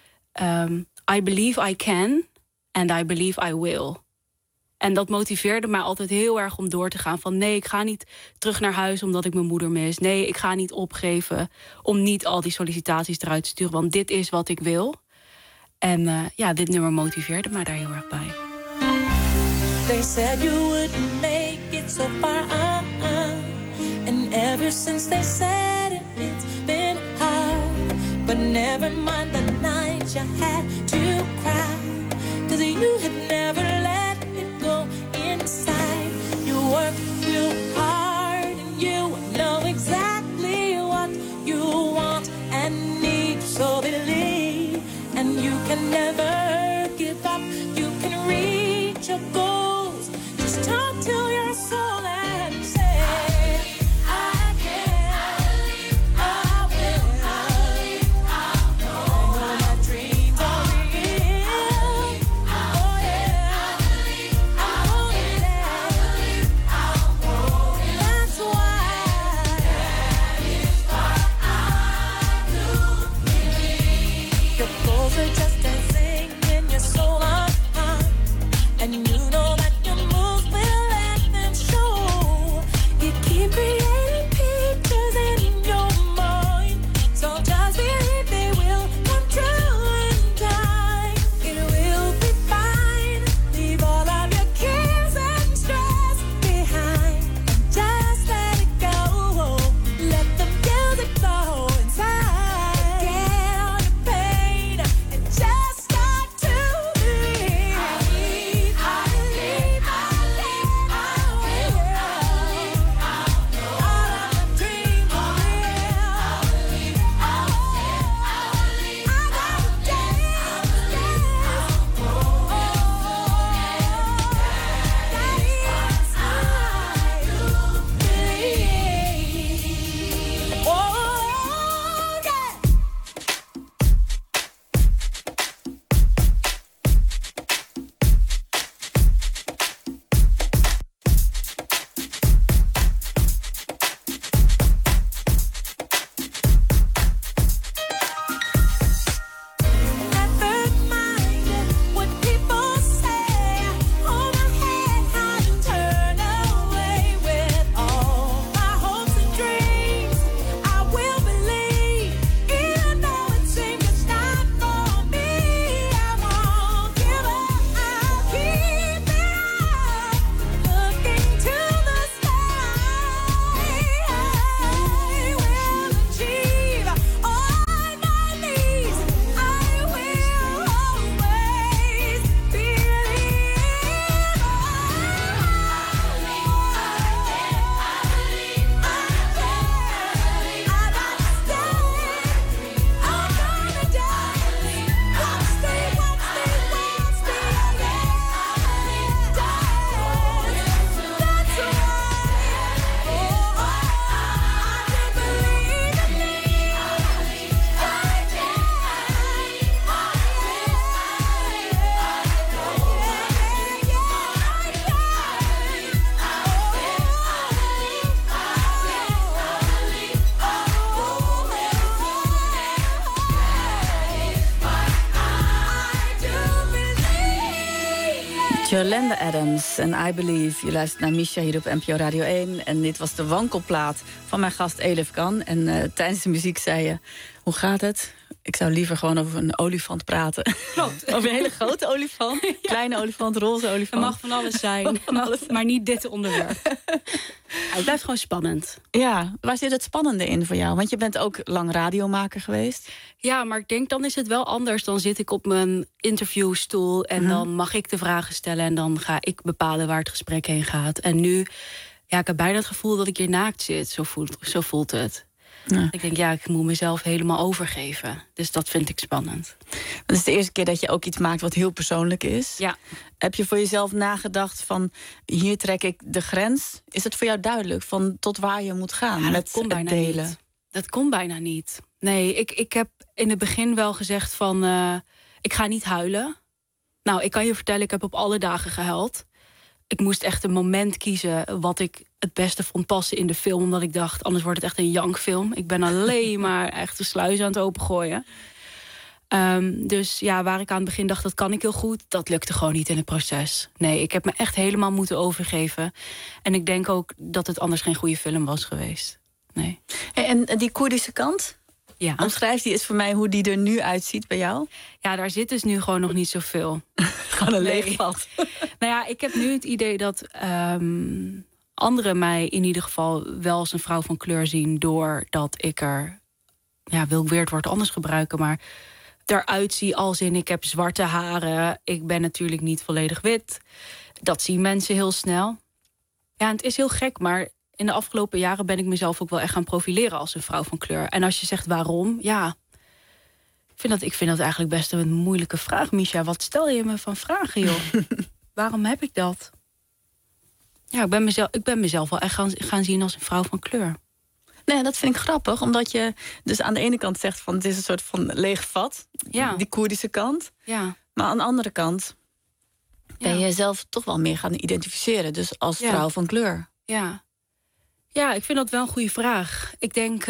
I believe I can and I believe I will. En dat motiveerde mij altijd heel erg om door te gaan. Van nee, ik ga niet terug naar huis omdat ik mijn moeder mis. Nee, ik ga niet opgeven om niet al die sollicitaties eruit te sturen. Want dit is wat ik wil. En dit nummer motiveerde mij daar heel erg bij. They said you wouldn't make it so far, and ever since they said it, it's been hard. But never mind the night you had to cry, 'cause you had never let it go inside. You worked real hard and you know exactly what you want and need. So believe, and you can never give up. You can reach your goal. Talk to your soul and say, I can, I will, I know my dreams are real. Oh yeah, I'm holding there. That's why that is what I do believe. Your goals are just dancing in your soul unharmed, and you know that your moves will let them show. You keep creating pictures in your mind, so just believe they will come true in time. It will be fine. Leave all of your cares and stress behind, and just let it go. Let the music flow inside. Get all your pain and just start to believe. I Yolanda Adams en I Believe. Je luistert naar Misha hier op NPO Radio 1. En dit was de wankelplaat van mijn gast Elif Kan. En tijdens de muziek zei je, hoe gaat het? Ik zou liever gewoon over een olifant praten. Klopt. Over een hele grote olifant, ja. Kleine olifant, roze olifant. Het mag van alles zijn, maar niet dit onderwerp. Het blijft gewoon spannend. Ja, waar zit het spannende in voor jou? Want je bent ook lang radiomaker geweest. Ja, maar ik denk dan is het wel anders. Dan zit ik op mijn interviewstoel en dan mag ik de vragen stellen. En dan ga ik bepalen waar het gesprek heen gaat. En nu, ja, ik heb bijna het gevoel dat ik hier naakt zit. Zo voelt het. Ja. Ik denk, ik moet mezelf helemaal overgeven. Dus dat vind ik spannend. Het is de eerste keer dat je ook iets maakt wat heel persoonlijk is. Ja. Heb je voor jezelf nagedacht van, hier trek ik de grens? Is het voor jou duidelijk van tot waar je moet gaan met het delen? Niet. Dat kon bijna niet. Nee, ik heb in het begin wel gezegd van, ik ga niet huilen. Nou, ik kan je vertellen, ik heb op alle dagen gehuild. Ik moest echt een moment kiezen wat ik het beste vond passen in de film. Omdat ik dacht, anders wordt het echt een jankfilm. Ik ben alleen maar echt de sluis aan het opengooien. Dus ja, waar ik aan het begin dacht, dat kan ik heel goed. Dat lukte gewoon niet in het proces. Nee, ik heb me echt helemaal moeten overgeven. En ik denk ook dat het anders geen goede film was geweest. Nee. En die Koerdische kant? Ja. Omschrijf die eens voor mij hoe die er nu uitziet bij jou. Ja, daar zit dus nu gewoon nog niet zoveel. Gewoon een leeg vat. Nou ja, ik heb nu het idee dat anderen mij in ieder geval wel als een vrouw van kleur zien, doordat ik er, wil ik weer het woord anders gebruiken, maar eruit zie als in ik heb zwarte haren. Ik ben natuurlijk niet volledig wit. Dat zien mensen heel snel. Ja, en het is heel gek, maar in de afgelopen jaren ben ik mezelf ook wel echt gaan profileren als een vrouw van kleur. En als je zegt waarom, ja, ik vind dat eigenlijk best een moeilijke vraag, Misha. Wat stel je me van vragen, joh? Waarom heb ik dat? Ja, ik ben mezelf wel echt gaan zien als een vrouw van kleur. Nee, dat vind ik grappig, omdat je dus aan de ene kant zegt van het is een soort van leeg vat, die Koerdische kant. Ja. Maar aan de andere kant ben je jezelf toch wel meer gaan identificeren, dus als vrouw van kleur. Ja, ik vind dat wel een goede vraag. Ik denk,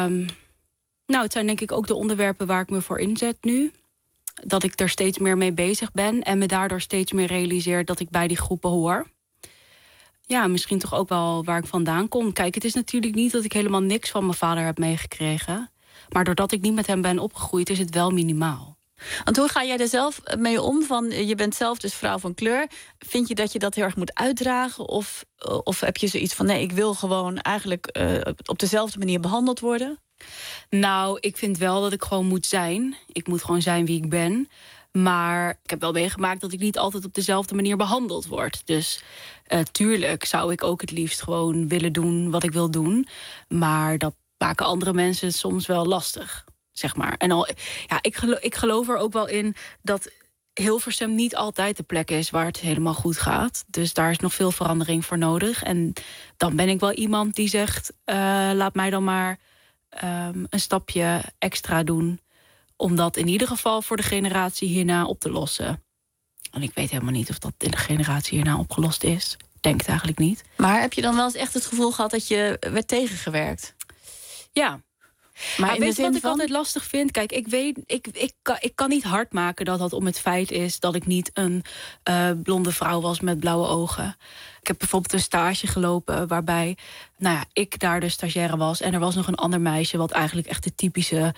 het zijn denk ik ook de onderwerpen waar ik me voor inzet nu. Dat ik er steeds meer mee bezig ben en me daardoor steeds meer realiseer dat ik bij die groepen hoor. Ja, misschien toch ook wel waar ik vandaan kom. Kijk, het is natuurlijk niet dat ik helemaal niks van mijn vader heb meegekregen. Maar doordat ik niet met hem ben opgegroeid, is het wel minimaal. Want hoe ga jij er zelf mee om? Van, je bent zelf dus vrouw van kleur. Vind je dat je dat heel erg moet uitdragen? Of heb je zoiets van, nee, ik wil gewoon eigenlijk op dezelfde manier behandeld worden? Nou, ik vind wel dat ik gewoon moet zijn. Ik moet gewoon zijn wie ik ben. Maar ik heb wel meegemaakt dat ik niet altijd op dezelfde manier behandeld word. Dus tuurlijk zou ik ook het liefst gewoon willen doen wat ik wil doen. Maar dat maken andere mensen soms wel lastig, zeg maar. En ik geloof er ook wel in dat Hilversum niet altijd de plek is waar het helemaal goed gaat. Dus daar is nog veel verandering voor nodig. En dan ben ik wel iemand die zegt, laat mij dan maar een stapje extra doen, om dat in ieder geval voor de generatie hierna op te lossen. En ik weet helemaal niet of dat in de generatie hierna opgelost is. Ik denk het eigenlijk niet. Maar heb je dan wel eens echt het gevoel gehad dat je werd tegengewerkt? Ja. Maar weet je wat ik altijd lastig vind? Kijk, ik kan niet hard maken dat om het feit is dat ik niet een blonde vrouw was met blauwe ogen. Ik heb bijvoorbeeld een stage gelopen waarbij ik daar de stagiaire was. En er was nog een ander meisje wat eigenlijk echt de typische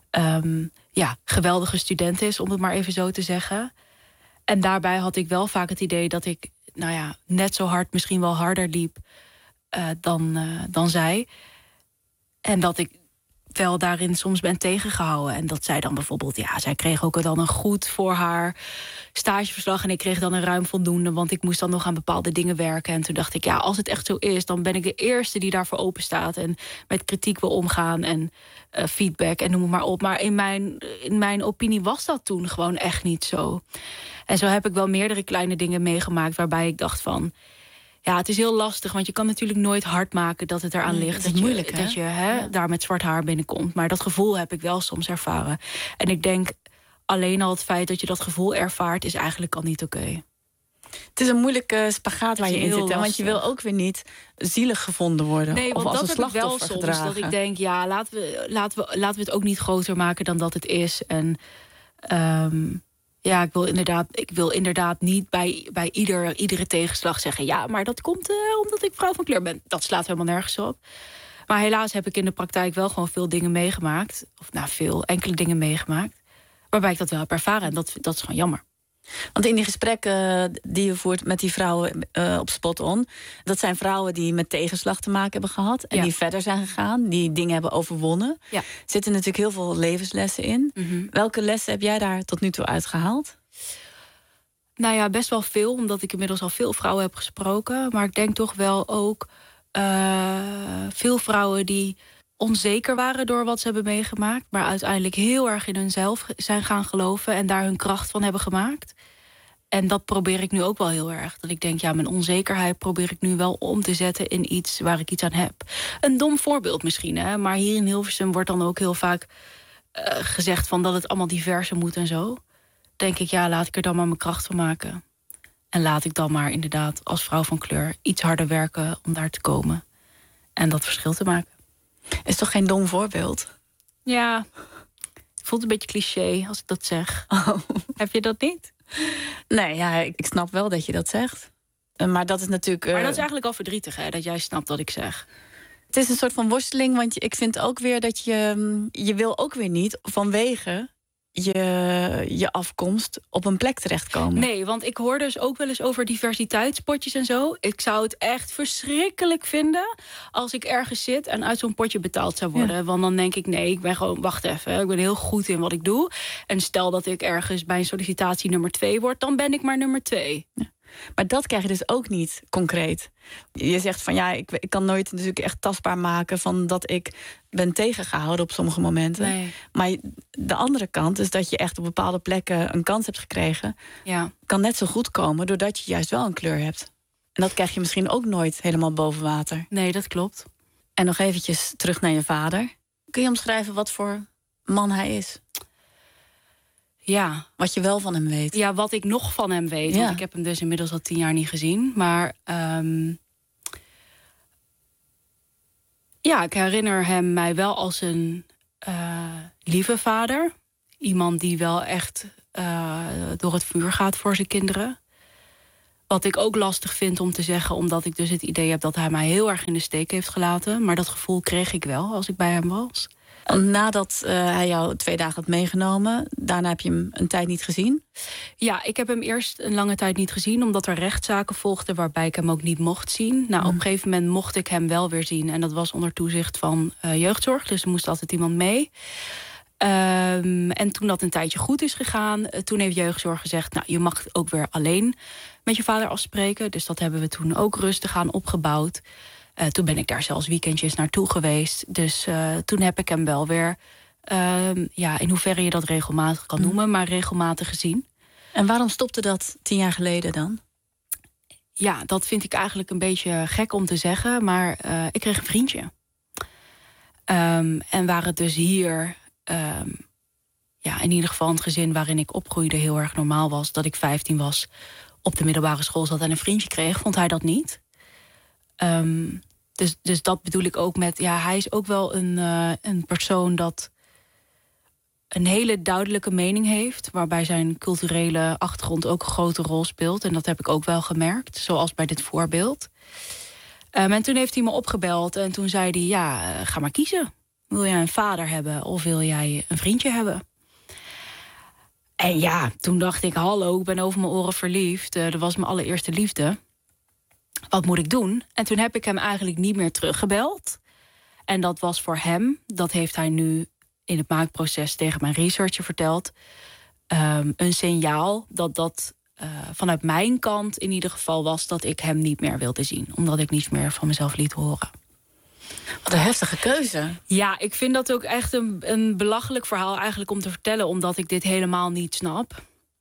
geweldige student is, om het maar even zo te zeggen. En daarbij had ik wel vaak het idee dat ik net zo hard, misschien wel harder liep dan zij. En dat ik wel daarin soms ben tegengehouden. En dat zij dan bijvoorbeeld, zij kreeg ook dan een goed voor haar stageverslag en ik kreeg dan een ruim voldoende, want ik moest dan nog aan bepaalde dingen werken. En toen dacht ik, als het echt zo is, dan ben ik de eerste die daarvoor open staat en met kritiek wil omgaan en feedback en noem het maar op. Maar in mijn opinie was dat toen gewoon echt niet zo. En zo heb ik wel meerdere kleine dingen meegemaakt waarbij ik dacht van, het is heel lastig, want je kan natuurlijk nooit hard maken dat het eraan ligt. Dat is moeilijk, dat je daar met zwart haar binnenkomt. Maar dat gevoel heb ik wel soms ervaren. En ik denk, alleen al het feit dat je dat gevoel ervaart is eigenlijk al niet oké. Het is een moeilijke spagaat waar je in zit. Want je wil ook weer niet zielig gevonden worden. Nee, want of als dat een heb ik wel slachtoffer soms. gedragen. Dat ik denk, laten we het ook niet groter maken dan dat het is. En Ja, ik wil inderdaad niet bij iedere tegenslag zeggen... ja, maar dat komt omdat ik vrouw van kleur ben. Dat slaat helemaal nergens op. Maar helaas heb ik in de praktijk wel gewoon veel dingen meegemaakt. Of enkele dingen meegemaakt. Waarbij ik dat wel heb ervaren. En dat is gewoon jammer. Want in die gesprekken die je voert met die vrouwen op Spot On... dat zijn vrouwen die met tegenslag te maken hebben gehad... en die verder zijn gegaan, die dingen hebben overwonnen. Ja. Er zitten natuurlijk heel veel levenslessen in. Mm-hmm. Welke lessen heb jij daar tot nu toe uitgehaald? Nou ja, best wel veel, omdat ik inmiddels al veel vrouwen heb gesproken. Maar ik denk toch wel ook veel vrouwen die onzeker waren door wat ze hebben meegemaakt... maar uiteindelijk heel erg in hunzelf zijn gaan geloven... en daar hun kracht van hebben gemaakt. En dat probeer ik nu ook wel heel erg. Dat ik denk, ja, mijn onzekerheid probeer ik nu wel om te zetten... in iets waar ik iets aan heb. Een dom voorbeeld misschien, hè? Maar hier in Hilversum wordt dan ook heel vaak gezegd... van dat het allemaal diverser moet en zo. Denk ik, ja, laat ik er dan maar mijn kracht van maken. En laat ik dan maar inderdaad als vrouw van kleur... iets harder werken om daar te komen. En dat verschil te maken. Is toch geen dom voorbeeld? Ja, het voelt een beetje cliché als ik dat zeg. Oh. Heb je dat niet? Nee, ja, ik snap wel dat je dat zegt. Maar dat is natuurlijk... Maar dat is eigenlijk al verdrietig, hè, dat jij snapt wat ik zeg. Het is een soort van worsteling, want ik vind ook weer dat je wil ook weer niet vanwege je afkomst op een plek terechtkomen. Nee, want ik hoor dus ook wel eens over diversiteitspotjes en zo. Ik zou het echt verschrikkelijk vinden als ik ergens zit en uit zo'n potje betaald zou worden. Ja. Want dan denk ik, nee, ik ben gewoon, wacht even, ik ben heel goed in wat ik doe. En stel dat ik ergens bij een sollicitatie nummer 2 word, dan ben ik maar nummer 2. Ja. Maar dat krijg je dus ook niet concreet. Je zegt van ja, ik kan nooit natuurlijk echt tastbaar maken van dat ik ben tegengehouden op sommige momenten. Nee. Maar de andere kant is dat je echt op bepaalde plekken een kans hebt gekregen. Ja. Kan net zo goed komen doordat je juist wel een kleur hebt. En dat krijg je misschien ook nooit helemaal boven water. Nee, dat klopt. En nog eventjes terug naar je vader. Kun je omschrijven wat voor man hij is? Ja. Wat je wel van hem weet. Ja, wat ik nog van hem weet. Ja. Want ik heb hem dus inmiddels al 10 jaar niet gezien. Maar ja, ik herinner hem mij wel als een lieve vader. Iemand die wel echt door het vuur gaat voor zijn kinderen. Wat ik ook lastig vind om te zeggen, omdat ik dus het idee heb dat hij mij heel erg in de steek heeft gelaten. Maar dat gevoel kreeg ik wel als ik bij hem was. Nadat hij jou 2 dagen had meegenomen, daarna heb je hem een tijd niet gezien? Ja, ik heb hem eerst een lange tijd niet gezien, omdat er rechtszaken volgden waarbij ik hem ook niet mocht zien. Nou, op een gegeven moment mocht ik hem wel weer zien. En dat was onder toezicht van jeugdzorg, dus er moest altijd iemand mee. En toen dat een tijdje goed is gegaan, toen heeft jeugdzorg gezegd, nou, je mag ook weer alleen met je vader afspreken. Dus dat hebben we toen ook rustig aan opgebouwd. Toen ben ik daar zelfs weekendjes naartoe geweest. Dus toen heb ik hem wel weer, ja, in hoeverre je dat regelmatig kan noemen, maar regelmatig gezien. En waarom stopte dat 10 jaar geleden dan? Ja, dat vind ik eigenlijk een beetje gek om te zeggen, maar ik kreeg een vriendje. En waar het dus hier, ja, in ieder geval een gezin waarin ik opgroeide heel erg normaal was, dat ik 15 was, op de middelbare school zat en een vriendje kreeg, vond hij dat niet. Dus dat bedoel ik ook met, ja, hij is ook wel een persoon dat een hele duidelijke mening heeft, waarbij zijn culturele achtergrond ook een grote rol speelt. En dat heb ik ook wel gemerkt, zoals bij dit voorbeeld. En toen heeft hij me opgebeld en toen zei hij, ja, ga maar kiezen. Wil jij een vader hebben of wil jij een vriendje hebben? En ja, toen dacht ik, hallo, ik ben over mijn oren verliefd. Dat was mijn allereerste liefde. Wat moet ik doen? En toen heb ik hem eigenlijk niet meer teruggebeld. En dat was voor hem, dat heeft hij nu in het maakproces tegen mijn researcher verteld, een signaal dat vanuit mijn kant in ieder geval was dat ik hem niet meer wilde zien. Omdat ik niets meer van mezelf liet horen. Wat een heftige keuze. Ja, ik vind dat ook echt een belachelijk verhaal eigenlijk om te vertellen, omdat ik dit helemaal niet snap.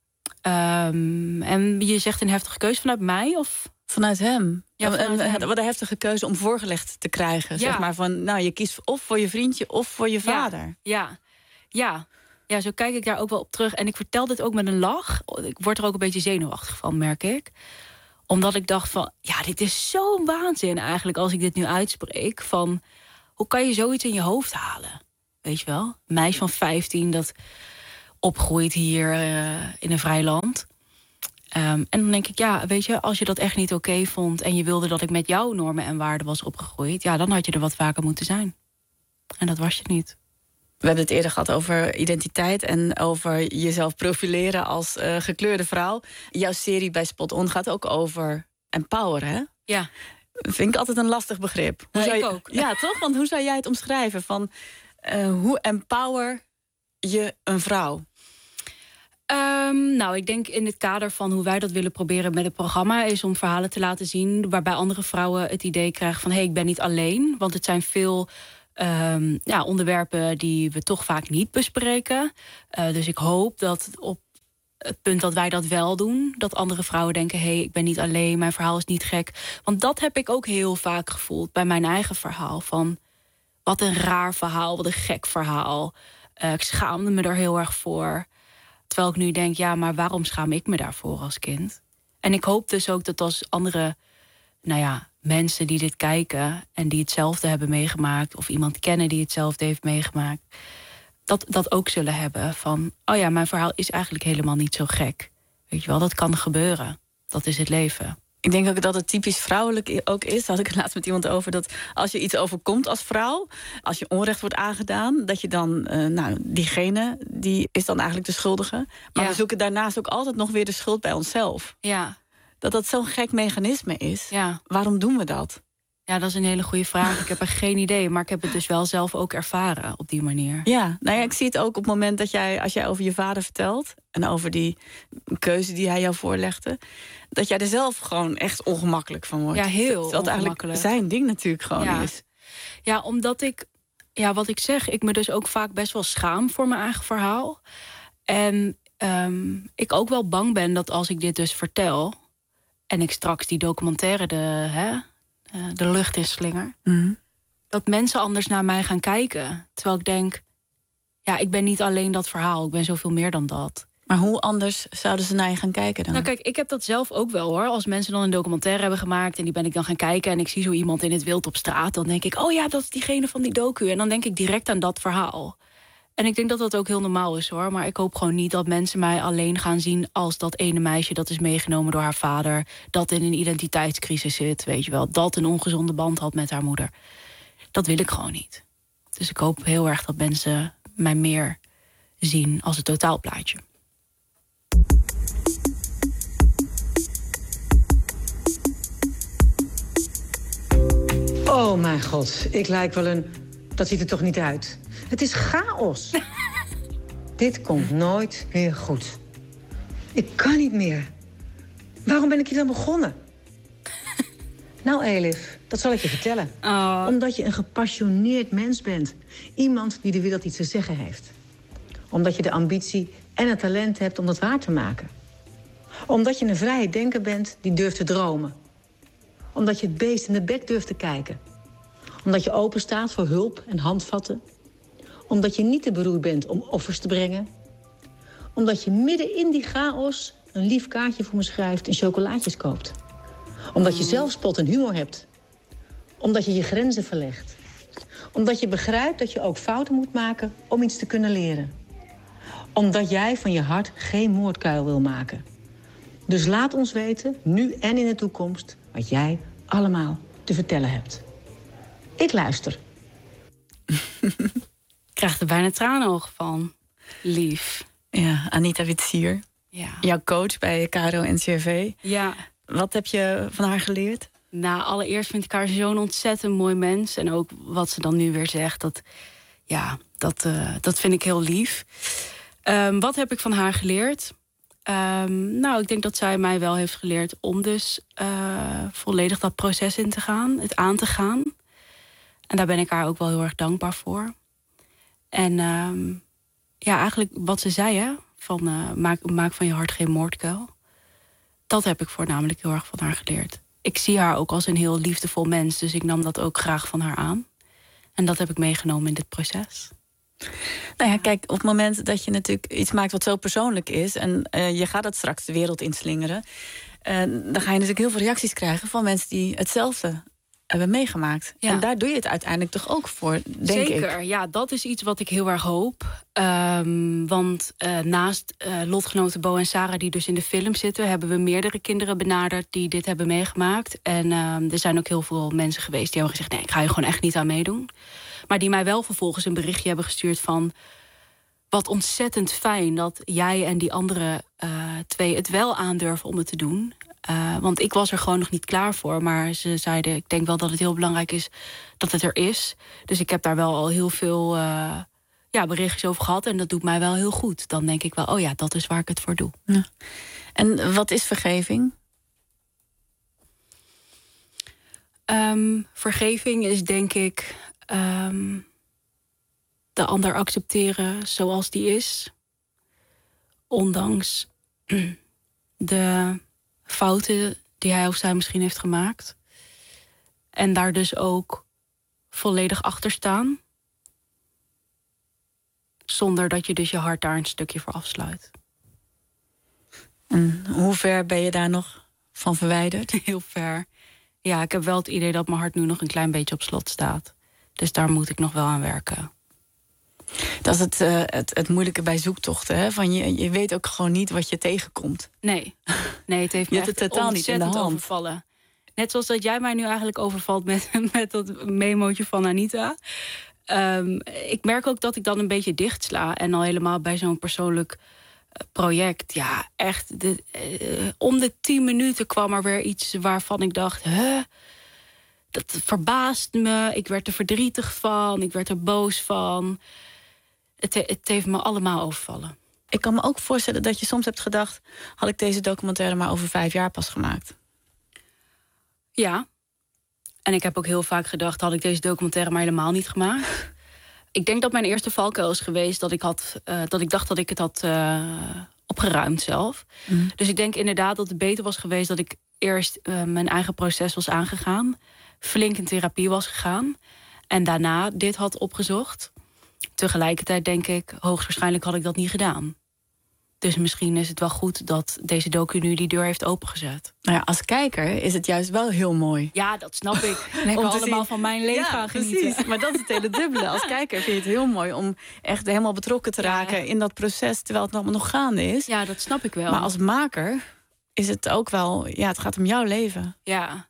En je zegt een heftige keuze vanuit mij of vanuit hem? Ja, wat een heftige keuze om voorgelegd te krijgen. Ja. Zeg maar van, nou, je kiest of voor je vriendje of voor je vader. Ja, zo kijk ik daar ook wel op terug. En ik vertel dit ook met een lach. Ik word er ook een beetje zenuwachtig van, merk ik. Omdat ik dacht van, ja, dit is zo'n waanzin eigenlijk als ik dit nu uitspreek. Van, hoe kan je zoiets in je hoofd halen? Weet je wel? Een meisje van 15 dat opgroeit hier in een vrij land. En dan denk ik, ja, weet je, als je dat echt niet oké vond en je wilde dat ik met jouw normen en waarden was opgegroeid, ja, dan had je er wat vaker moeten zijn. En dat was je niet. We hebben het eerder gehad over identiteit en over jezelf profileren als gekleurde vrouw. Jouw serie bij Spot On gaat ook over empower, hè? Ja. Vind ik altijd een lastig begrip. Ik ook. Ja, toch? Want hoe zou jij het omschrijven? Van, hoe empower je een vrouw? Nou, ik denk in het kader van hoe wij dat willen proberen met het programma, is om verhalen te laten zien waarbij andere vrouwen het idee krijgen van, ik ben niet alleen. Want het zijn veel onderwerpen die we toch vaak niet bespreken. Dus ik hoop dat op het punt dat wij dat wel doen, dat andere vrouwen denken, ik ben niet alleen, mijn verhaal is niet gek. Want dat heb ik ook heel vaak gevoeld bij mijn eigen verhaal. Van, wat een raar verhaal, wat een gek verhaal. Ik schaamde me er heel erg voor. Terwijl ik nu denk, ja, maar waarom schaam ik me daarvoor als kind? En ik hoop dus ook dat als andere mensen die dit kijken en die hetzelfde hebben meegemaakt, of iemand kennen die hetzelfde heeft meegemaakt, dat ook zullen hebben van, mijn verhaal is eigenlijk helemaal niet zo gek. Weet je wel, dat kan gebeuren. Dat is het leven. Ik denk ook dat het typisch vrouwelijk ook is. Daar had ik het laatst met iemand over, dat als je iets overkomt als vrouw, als je onrecht wordt aangedaan, dat je dan, diegene, die is dan eigenlijk de schuldige. Maar we zoeken daarnaast ook altijd nog weer de schuld bij onszelf. Ja. Dat zo'n gek mechanisme is. Ja. Waarom doen we dat? Ja, dat is een hele goede vraag. Ik heb er geen idee, maar ik heb het dus wel zelf ook ervaren op die manier. Ja, ik zie het ook op het moment dat als jij over je vader vertelt en over die keuze die hij jou voorlegde, dat jij er zelf gewoon echt ongemakkelijk van wordt. Ja, heel dat eigenlijk zijn ding natuurlijk gewoon is. Ja, omdat ik, wat ik zeg, ik me dus ook vaak best wel schaam voor mijn eigen verhaal. En ik ook wel bang ben dat als ik dit dus vertel en ik straks die documentaire de lucht in slinger, dat mensen anders naar mij gaan kijken. Terwijl ik denk, ik ben niet alleen dat verhaal, ik ben zoveel meer dan dat. Maar hoe anders zouden ze naar je gaan kijken dan? Nou kijk, ik heb dat zelf ook wel hoor. Als mensen dan een documentaire hebben gemaakt en die ben ik dan gaan kijken en ik zie zo iemand in het wild op straat, dan denk ik, dat is diegene van die docu. En dan denk ik direct aan dat verhaal. En ik denk dat dat ook heel normaal is hoor. Maar ik hoop gewoon niet dat mensen mij alleen gaan zien als dat ene meisje dat is meegenomen door haar vader, dat in een identiteitscrisis zit, weet je wel, dat een ongezonde band had met haar moeder. Dat wil ik gewoon niet. Dus ik hoop heel erg dat mensen mij meer zien als het totaalplaatje. Oh mijn god, ik lijk wel een... Dat ziet er toch niet uit? Het is chaos. Dit komt nooit meer goed. Ik kan niet meer. Waarom ben ik hier dan begonnen? Nou, Elif, dat zal ik je vertellen. Oh. Omdat je een gepassioneerd mens bent. Iemand die de wereld iets te zeggen heeft. Omdat je de ambitie en het talent hebt om dat waar te maken. Omdat je een vrije denker bent die durft te dromen. Omdat je het beest in de bek durft te kijken. Omdat je open staat voor hulp en handvatten. Omdat je niet te beroerd bent om offers te brengen. Omdat je midden in die chaos een lief kaartje voor me schrijft en chocolaatjes koopt. Omdat je zelfspot en humor hebt. Omdat je je grenzen verlegt. Omdat je begrijpt dat je ook fouten moet maken om iets te kunnen leren. Omdat jij van je hart geen moordkuil wil maken. Dus laat ons weten, nu en in de toekomst, wat jij allemaal te vertellen hebt. Ik luister. Ik krijg er bijna tranenogen van. Lief. Ja, Anita Witsier. Ja. Jouw coach bij KRO-NCRV. Ja. Wat heb je van haar geleerd? Nou, allereerst vind ik haar zo'n ontzettend mooi mens. En ook wat ze dan nu weer zegt, dat vind ik heel lief. Wat heb ik van haar geleerd? Nou, ik denk dat zij mij wel heeft geleerd om dus volledig dat proces in te gaan. Het aan te gaan. En daar ben ik haar ook wel heel erg dankbaar voor. En eigenlijk wat ze zei, hè, van maak van je hart geen moordkuil. Dat heb ik voornamelijk heel erg van haar geleerd. Ik zie haar ook als een heel liefdevol mens, dus ik nam dat ook graag van haar aan. En dat heb ik meegenomen in dit proces. Nou ja, kijk, op het moment dat je natuurlijk iets maakt wat zo persoonlijk is en je gaat het straks de wereld inslingeren, dan ga je natuurlijk heel veel reacties krijgen van mensen die hetzelfde hebben meegemaakt. Ja. En daar doe je het uiteindelijk toch ook voor, denk ik. Zeker, ja, dat is iets wat ik heel erg hoop. Want naast lotgenoten Bo en Sarah, die dus in de film zitten, hebben we meerdere kinderen benaderd die dit hebben meegemaakt. En er zijn ook heel veel mensen geweest die hebben gezegd, nee, ik ga hier gewoon echt niet aan meedoen. Maar die mij wel vervolgens een berichtje hebben gestuurd van, wat ontzettend fijn dat jij en die andere 2 het wel aandurven om het te doen. Want ik was er gewoon nog niet klaar voor. Maar ze zeiden, ik denk wel dat het heel belangrijk is dat het er is. Dus ik heb daar wel al heel veel berichtjes over gehad. En dat doet mij wel heel goed. Dan denk ik wel, oh ja, dat is waar ik het voor doe. Ja. En wat is vergeving? Vergeving is denk ik de ander accepteren zoals die is. Ondanks de fouten die hij of zij misschien heeft gemaakt. En daar dus ook volledig achter staan. Zonder dat je dus je hart daar een stukje voor afsluit. En hoe ver ben je daar nog van verwijderd? Heel ver. Ja, ik heb wel het idee dat mijn hart nu nog een klein beetje op slot staat. Dus daar moet ik nog wel aan werken. Dat is het moeilijke bij zoektochten. Hè? Van je weet ook gewoon niet wat je tegenkomt. Nee, het heeft me echt totaal niet in de hand overvallen. Net zoals dat jij mij nu eigenlijk overvalt met dat memootje van Anita. Ik merk ook dat ik dan een beetje dichtsla. En al helemaal bij zo'n persoonlijk project. Ja, echt. Om de 10 minuten kwam er weer iets waarvan ik dacht, dat verbaast me. Ik werd er verdrietig van. Ik werd er boos van. Het heeft me allemaal overvallen. Ik kan me ook voorstellen dat je soms hebt gedacht, had ik deze documentaire maar over 5 jaar pas gemaakt? Ja. En ik heb ook heel vaak gedacht, had ik deze documentaire maar helemaal niet gemaakt. Ik denk dat mijn eerste valkuil is geweest dat ik dacht dat ik het had opgeruimd zelf. Mm. Dus ik denk inderdaad dat het beter was geweest dat ik eerst mijn eigen proces was aangegaan. Flink in therapie was gegaan. En daarna dit had opgezocht. Tegelijkertijd denk ik, hoogstwaarschijnlijk had ik dat niet gedaan. Dus misschien is het wel goed dat deze docu nu die deur heeft opengezet. Nou ja, als kijker is het juist wel heel mooi. Ja, dat snap ik. Lekker allemaal van mijn leven gaan genieten. Precies. Maar dat is het hele dubbele. Als kijker vind je het heel mooi om echt helemaal betrokken te raken in dat proces, terwijl het allemaal nog gaande is. Ja, dat snap ik wel. Maar als maker is het ook wel, het gaat om jouw leven. Ja.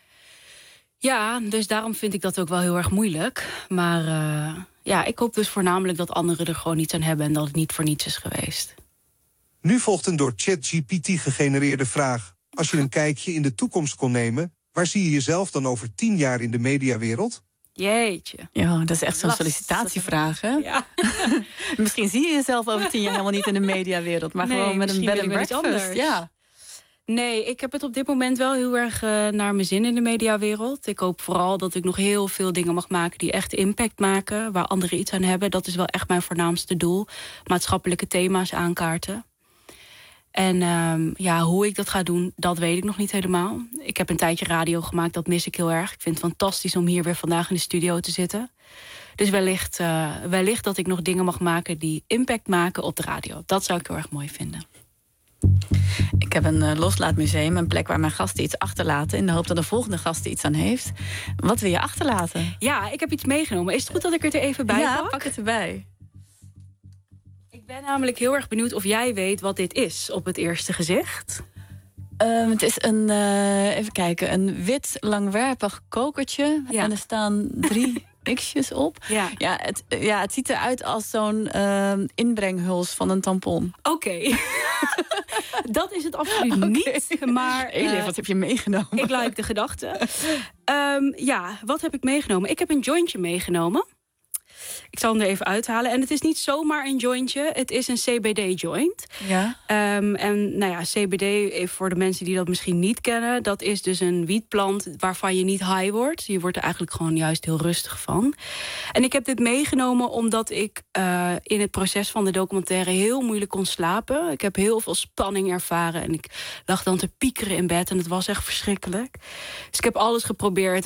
Ja, dus daarom vind ik dat ook wel heel erg moeilijk. Maar ik hoop dus voornamelijk dat anderen er gewoon niets aan hebben en dat het niet voor niets is geweest. Nu volgt een door ChatGPT gegenereerde vraag. Als je een kijkje in de toekomst kon nemen, waar zie je jezelf dan over 10 jaar in de mediawereld? Jeetje. Ja, dat is echt zo'n sollicitatievraag, hè? Ja. Misschien zie je jezelf over 10 jaar helemaal niet in de mediawereld, maar gewoon met een bed and breakfast. Ja. Nee, ik heb het op dit moment wel heel erg naar mijn zin in de mediawereld. Ik hoop vooral dat ik nog heel veel dingen mag maken die echt impact maken, waar anderen iets aan hebben. Dat is wel echt mijn voornaamste doel. Maatschappelijke thema's aankaarten. En hoe ik dat ga doen, dat weet ik nog niet helemaal. Ik heb een tijdje radio gemaakt, dat mis ik heel erg. Ik vind het fantastisch om hier weer vandaag in de studio te zitten. Dus wellicht dat ik nog dingen mag maken die impact maken op de radio. Dat zou ik heel erg mooi vinden. Ik heb een loslaatmuseum, een plek waar mijn gasten iets achterlaten, in de hoop dat de volgende gast iets aan heeft. Wat wil je achterlaten? Ja, ik heb iets meegenomen. Is het goed dat ik het er even bij pak? Ja, pak het erbij. Ik ben namelijk heel erg benieuwd of jij weet wat dit is op het eerste gezicht. Het is een wit langwerpig kokertje. Ja. En er staan 3 x'jes op. Ja. Het ziet eruit als zo'n inbrenghuls van een tampon. Oké. Dat is het absoluut niet. Maar Elif, wat heb je meegenomen? Ik like de gedachte. Wat heb ik meegenomen? Ik heb een jointje meegenomen. Ik zal hem er even uithalen. En het is niet zomaar een jointje. Het is een CBD-joint. Ja. CBD, voor de mensen die dat misschien niet kennen, dat is dus een wietplant waarvan je niet high wordt. Je wordt er eigenlijk gewoon juist heel rustig van. En ik heb dit meegenomen omdat ik in het proces van de documentaire heel moeilijk kon slapen. Ik heb heel veel spanning ervaren en ik lag dan te piekeren in bed en het was echt verschrikkelijk. Dus ik heb alles geprobeerd,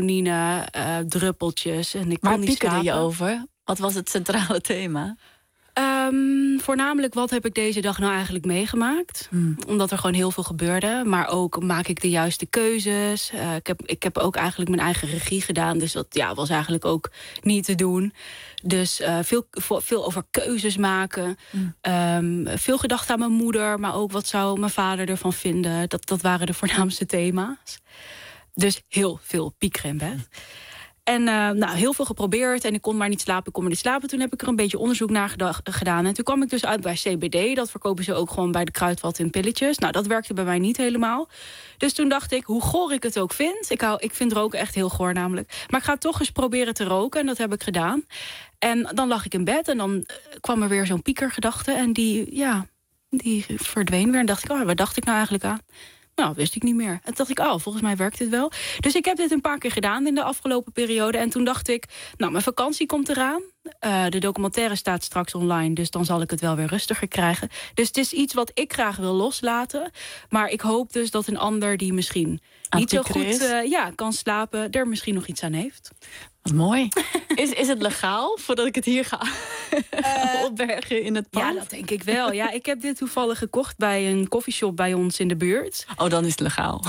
melatonine, druppeltjes en ik kon niet slapen. Waar piekerde je over? Wat was het centrale thema? Voornamelijk, wat heb ik deze dag nou eigenlijk meegemaakt? Omdat er gewoon heel veel gebeurde. Maar ook, maak ik de juiste keuzes? Ik heb ook eigenlijk mijn eigen regie gedaan. Dus dat was eigenlijk ook niet te doen. Dus veel over keuzes maken. Veel gedacht aan mijn moeder. Maar ook, wat zou mijn vader ervan vinden? Dat waren de voornaamste thema's. Dus heel veel piekeren in bed. En heel veel geprobeerd en ik kon maar niet slapen. Toen heb ik er een beetje onderzoek naar gedaan. En toen kwam ik dus uit bij CBD. Dat verkopen ze ook gewoon bij de Kruidvat in pilletjes. Nou, dat werkte bij mij niet helemaal. Dus toen dacht ik, hoe goor ik het ook vind. Ik vind roken echt heel goor namelijk. Maar ik ga toch eens proberen te roken. En dat heb ik gedaan. En dan lag ik in bed en dan kwam er weer zo'n piekergedachte. En die verdween weer. En dacht ik, waar dacht ik nou eigenlijk aan? Nou, wist ik niet meer. En toen dacht ik, volgens mij werkt het wel. Dus ik heb dit een paar keer gedaan in de afgelopen periode. En toen dacht ik, mijn vakantie komt eraan. De documentaire staat straks online, dus dan zal ik het wel weer rustiger krijgen. Dus het is iets wat ik graag wil loslaten. Maar ik hoop dus dat een ander die misschien niet zo goed kan slapen, er misschien nog iets aan heeft. Wat mooi. Is het legaal voordat ik het hier ga opbergen in het pand? Ja, dat denk ik wel. Ja, ik heb dit toevallig gekocht bij een coffeeshop bij ons in de buurt. Oh, dan is het legaal.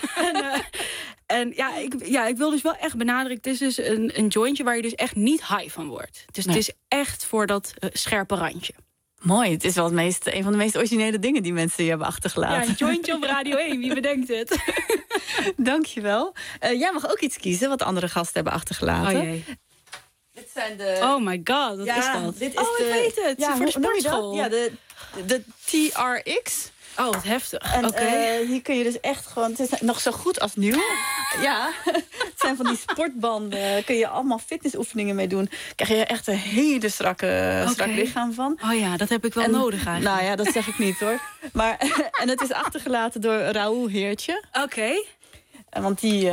Ja, ik wil dus wel echt benadrukken. Het is dus een jointje waar je dus echt niet high van wordt. Dus het is echt voor dat scherpe randje. Mooi, het is wel een van de meest originele dingen die mensen hier hebben achtergelaten. Ja, een jointje op Radio 1, wie bedenkt het? Dankjewel. Jij mag ook iets kiezen wat andere gasten hebben achtergelaten. Oh jee. Dit zijn de... Oh my god, wat is dat? Dit is ik weet het. Ja, voor de sportschool. Ja, de TRX. Oh, wat heftig. En hier kun je dus echt gewoon... Het is nog zo goed als nieuw. Ja, het zijn van die sportbanden. Kun je allemaal fitnessoefeningen mee doen. Krijg je echt een hele strak lichaam van. Oh ja, dat heb ik wel nodig eigenlijk. Nou ja, dat zeg ik niet hoor. Maar, en het is achtergelaten door Raoul Heertje. Oké. Want die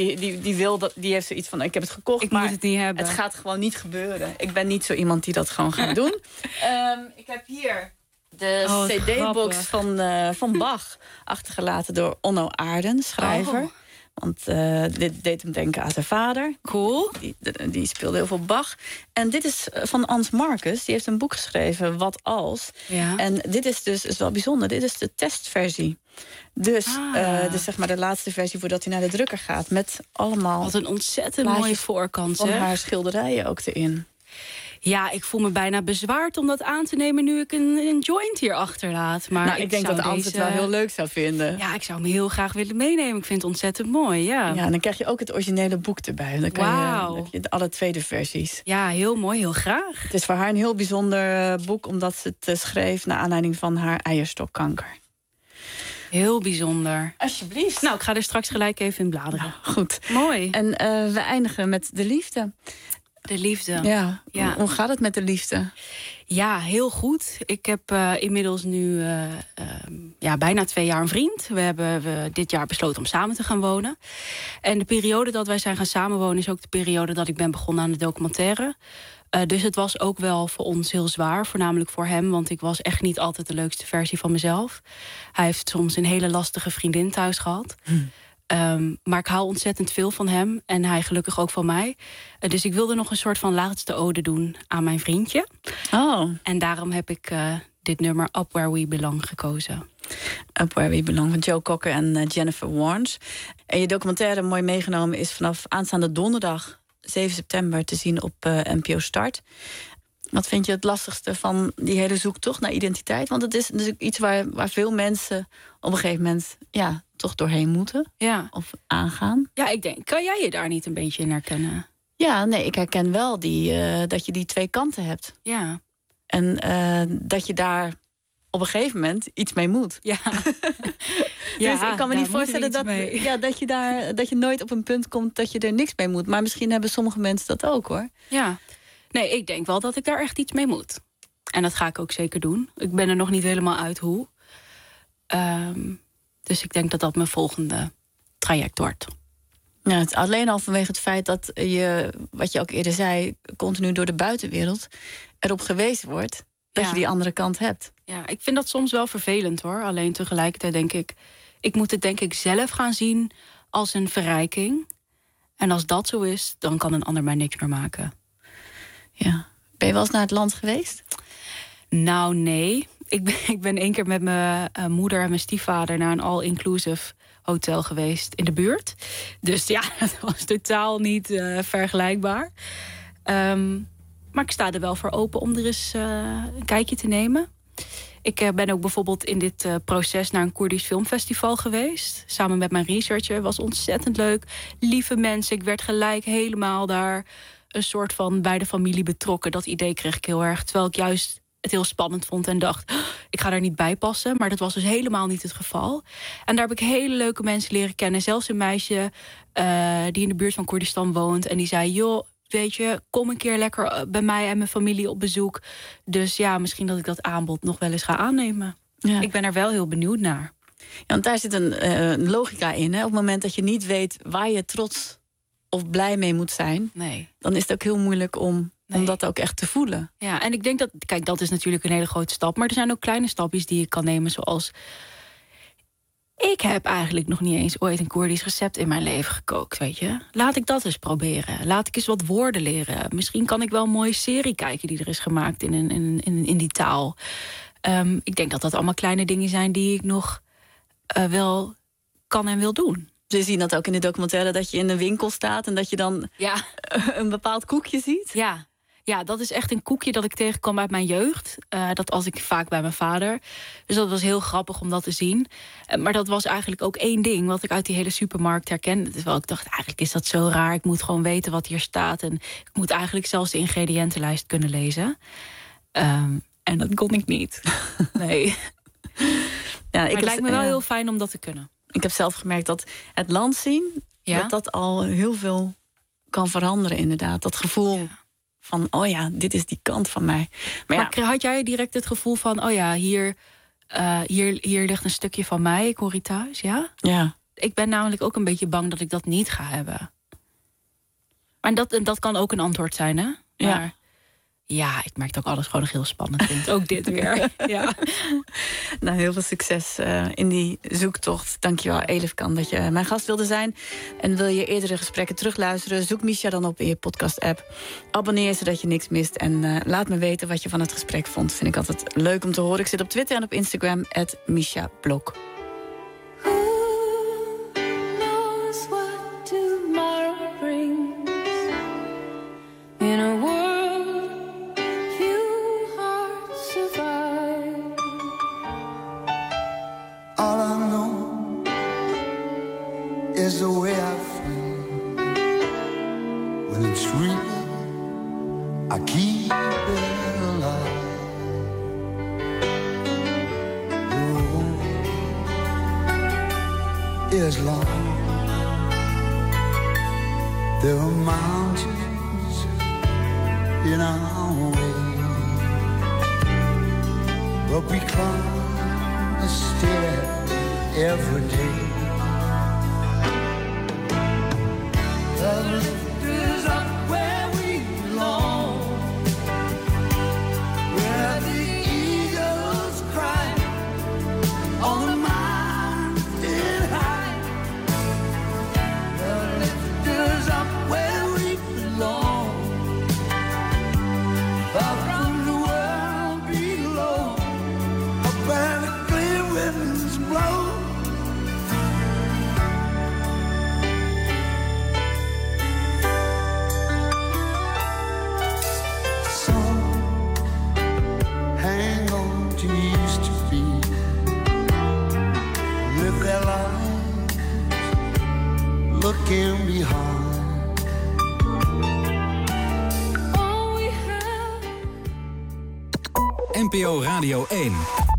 heeft zoiets van, ik heb het gekocht, maar moet het niet hebben. Het gaat gewoon niet gebeuren. Ik ben niet zo iemand die dat gewoon gaat doen. Ik heb hier de cd-box van Bach, achtergelaten door Onno Aarden, schrijver. Oh. Want dit deed hem denken aan zijn vader. Cool. Die speelde heel veel Bach. En dit is van Ans Marcus. Die heeft een boek geschreven, Wat als. Ja. En dit is wel bijzonder. Dit is de testversie. Dus zeg maar de laatste versie voordat hij naar de drukker gaat. Met allemaal... Wat een ontzettend mooie voorkant, van haar schilderijen ook erin. Ja, ik voel me bijna bezwaard om dat aan te nemen nu ik een joint hier achterlaat. Maar ik denk dat Ans het wel heel leuk zou vinden. Ja, ik zou hem heel graag willen meenemen. Ik vind het ontzettend mooi, ja. Ja, en dan krijg je ook het originele boek erbij. Dan heb je alle tweede versies. Ja, heel mooi, heel graag. Het is voor haar een heel bijzonder boek, omdat ze het schreef naar aanleiding van haar eierstokkanker. Heel bijzonder. Alsjeblieft. Nou, ik ga er straks gelijk even in bladeren. Nou, goed. Mooi. En we eindigen met de liefde. De liefde. Ja. Hoe gaat het met de liefde? Ja, heel goed. Ik heb inmiddels nu bijna 2 jaar een vriend. We hebben dit jaar besloten om samen te gaan wonen. En de periode dat wij zijn gaan samenwonen is ook de periode dat ik ben begonnen aan de documentaire. Dus het was ook wel voor ons heel zwaar, voornamelijk voor hem. Want ik was echt niet altijd de leukste versie van mezelf. Hij heeft soms een hele lastige vriendin thuis gehad. Maar ik hou ontzettend veel van hem. En hij gelukkig ook van mij. Dus ik wilde nog een soort van laatste ode doen aan mijn vriendje. Oh. En daarom heb ik dit nummer Up Where We Belong gekozen. Up Where We Belong van Joe Cocker en Jennifer Warnes. En je documentaire, mooi meegenomen, is vanaf aanstaande donderdag 7 september te zien op NPO Start. Wat vind je het lastigste van die hele zoektocht naar identiteit? Want het is natuurlijk iets waar veel mensen op een gegeven moment toch doorheen moeten. Ja. Of aangaan. Ja, ik denk, kan jij je daar niet een beetje in herkennen? Ja, nee, ik herken wel dat je die 2 kanten hebt. Ja. En dat je daar op een gegeven moment iets mee moet. Ja. Dus ik kan me niet voorstellen dat je nooit op een punt komt dat je er niks mee moet. Maar misschien hebben sommige mensen dat ook, hoor. Ja. Nee, ik denk wel dat ik daar echt iets mee moet. En dat ga ik ook zeker doen. Ik ben er nog niet helemaal uit hoe. Dus ik denk dat dat mijn volgende traject wordt. Ja, het alleen al vanwege het feit dat je, wat je ook eerder zei, continu door de buitenwereld erop gewezen wordt dat je die andere kant hebt. Ja, ik vind dat soms wel vervelend, hoor. Alleen tegelijkertijd denk ik moet het denk ik zelf gaan zien als een verrijking. En als dat zo is, dan kan een ander mij niks meer maken. Ja. Ben je wel eens naar het land geweest? Nou, nee. Ik ben 1 keer met mijn moeder en mijn stiefvader naar een all-inclusive hotel geweest in de buurt. Dus ja, dat was totaal niet vergelijkbaar. Maar ik sta er wel voor open om er eens een kijkje te nemen. Ik ben ook bijvoorbeeld in dit proces naar een Koerdisch filmfestival geweest. Samen met mijn researcher. Was ontzettend leuk. Lieve mensen. Ik werd gelijk helemaal daar een soort van bij de familie betrokken. Dat idee kreeg ik heel erg. Terwijl ik juist het heel spannend vond en dacht, ik ga daar niet bij passen. Maar dat was dus helemaal niet het geval. En daar heb ik hele leuke mensen leren kennen. Zelfs een meisje die in de buurt van Koerdistan woont. En die zei, joh, weet je, kom een keer lekker bij mij en mijn familie op bezoek. Dus ja, misschien dat ik dat aanbod nog wel eens ga aannemen. Ja. Ik ben er wel heel benieuwd naar. Ja, want daar zit een logica in. Hè? Op het moment dat je niet weet waar je trots of blij mee moet zijn, dan is het ook heel moeilijk om dat ook echt te voelen. Ja, en ik denk dat, kijk, dat is natuurlijk een hele grote stap. Maar er zijn ook kleine stapjes die je kan nemen, zoals, ik heb eigenlijk nog niet eens ooit een Koerdisch recept in mijn leven gekookt, weet je. Laat ik dat eens proberen. Laat ik eens wat woorden leren. Misschien kan ik wel een mooie serie kijken die er is gemaakt in die taal. Ik denk dat dat allemaal kleine dingen zijn die ik nog wel kan en wil doen. We zien dat ook in de documentaire, dat je in een winkel staat en dat je dan een bepaald koekje ziet. Ja, dat is echt een koekje dat ik tegenkwam uit mijn jeugd. Dat was ik vaak bij mijn vader. Dus dat was heel grappig om dat te zien. Maar dat was eigenlijk ook 1 ding wat ik uit die hele supermarkt herkende. Terwijl ik dacht, eigenlijk is dat zo raar. Ik moet gewoon weten wat hier staat. En ik moet eigenlijk zelfs de ingrediëntenlijst kunnen lezen. En dat kon ik niet. Nee. Maar het lijkt me wel heel fijn om dat te kunnen. Ik heb zelf gemerkt dat het land zien, dat al heel veel kan veranderen inderdaad. Dat gevoel van, oh ja, dit is die kant van mij. Maar had jij direct het gevoel van, oh ja, hier ligt een stukje van mij, ik hoor hier thuis, ja? Ja. Ik ben namelijk ook een beetje bang dat ik dat niet ga hebben. Maar dat kan ook een antwoord zijn, hè? Maar ja, ik merk dat ik alles gewoon nog heel spannend vind. Ook dit weer. Ja. Nou, heel veel succes in die zoektocht. Dankjewel, Elif Kan, dat je mijn gast wilde zijn. En wil je eerdere gesprekken terugluisteren, zoek Misha dan op in je podcast-app. Abonneer zodat je niks mist. En laat me weten wat je van het gesprek vond. Vind ik altijd leuk om te horen. Ik zit op Twitter en op Instagram, @MishaBlok. All I know is the way I feel. When it's real, I keep it alive. Oh, as long there are mountains in our way, but we climb a stair every day. The lift is up where we belong, where the eagles cry on the mountain high. The lift is up where we belong, far from the world below, up where the clear winds blow. Looking behind. NPO Radio 1.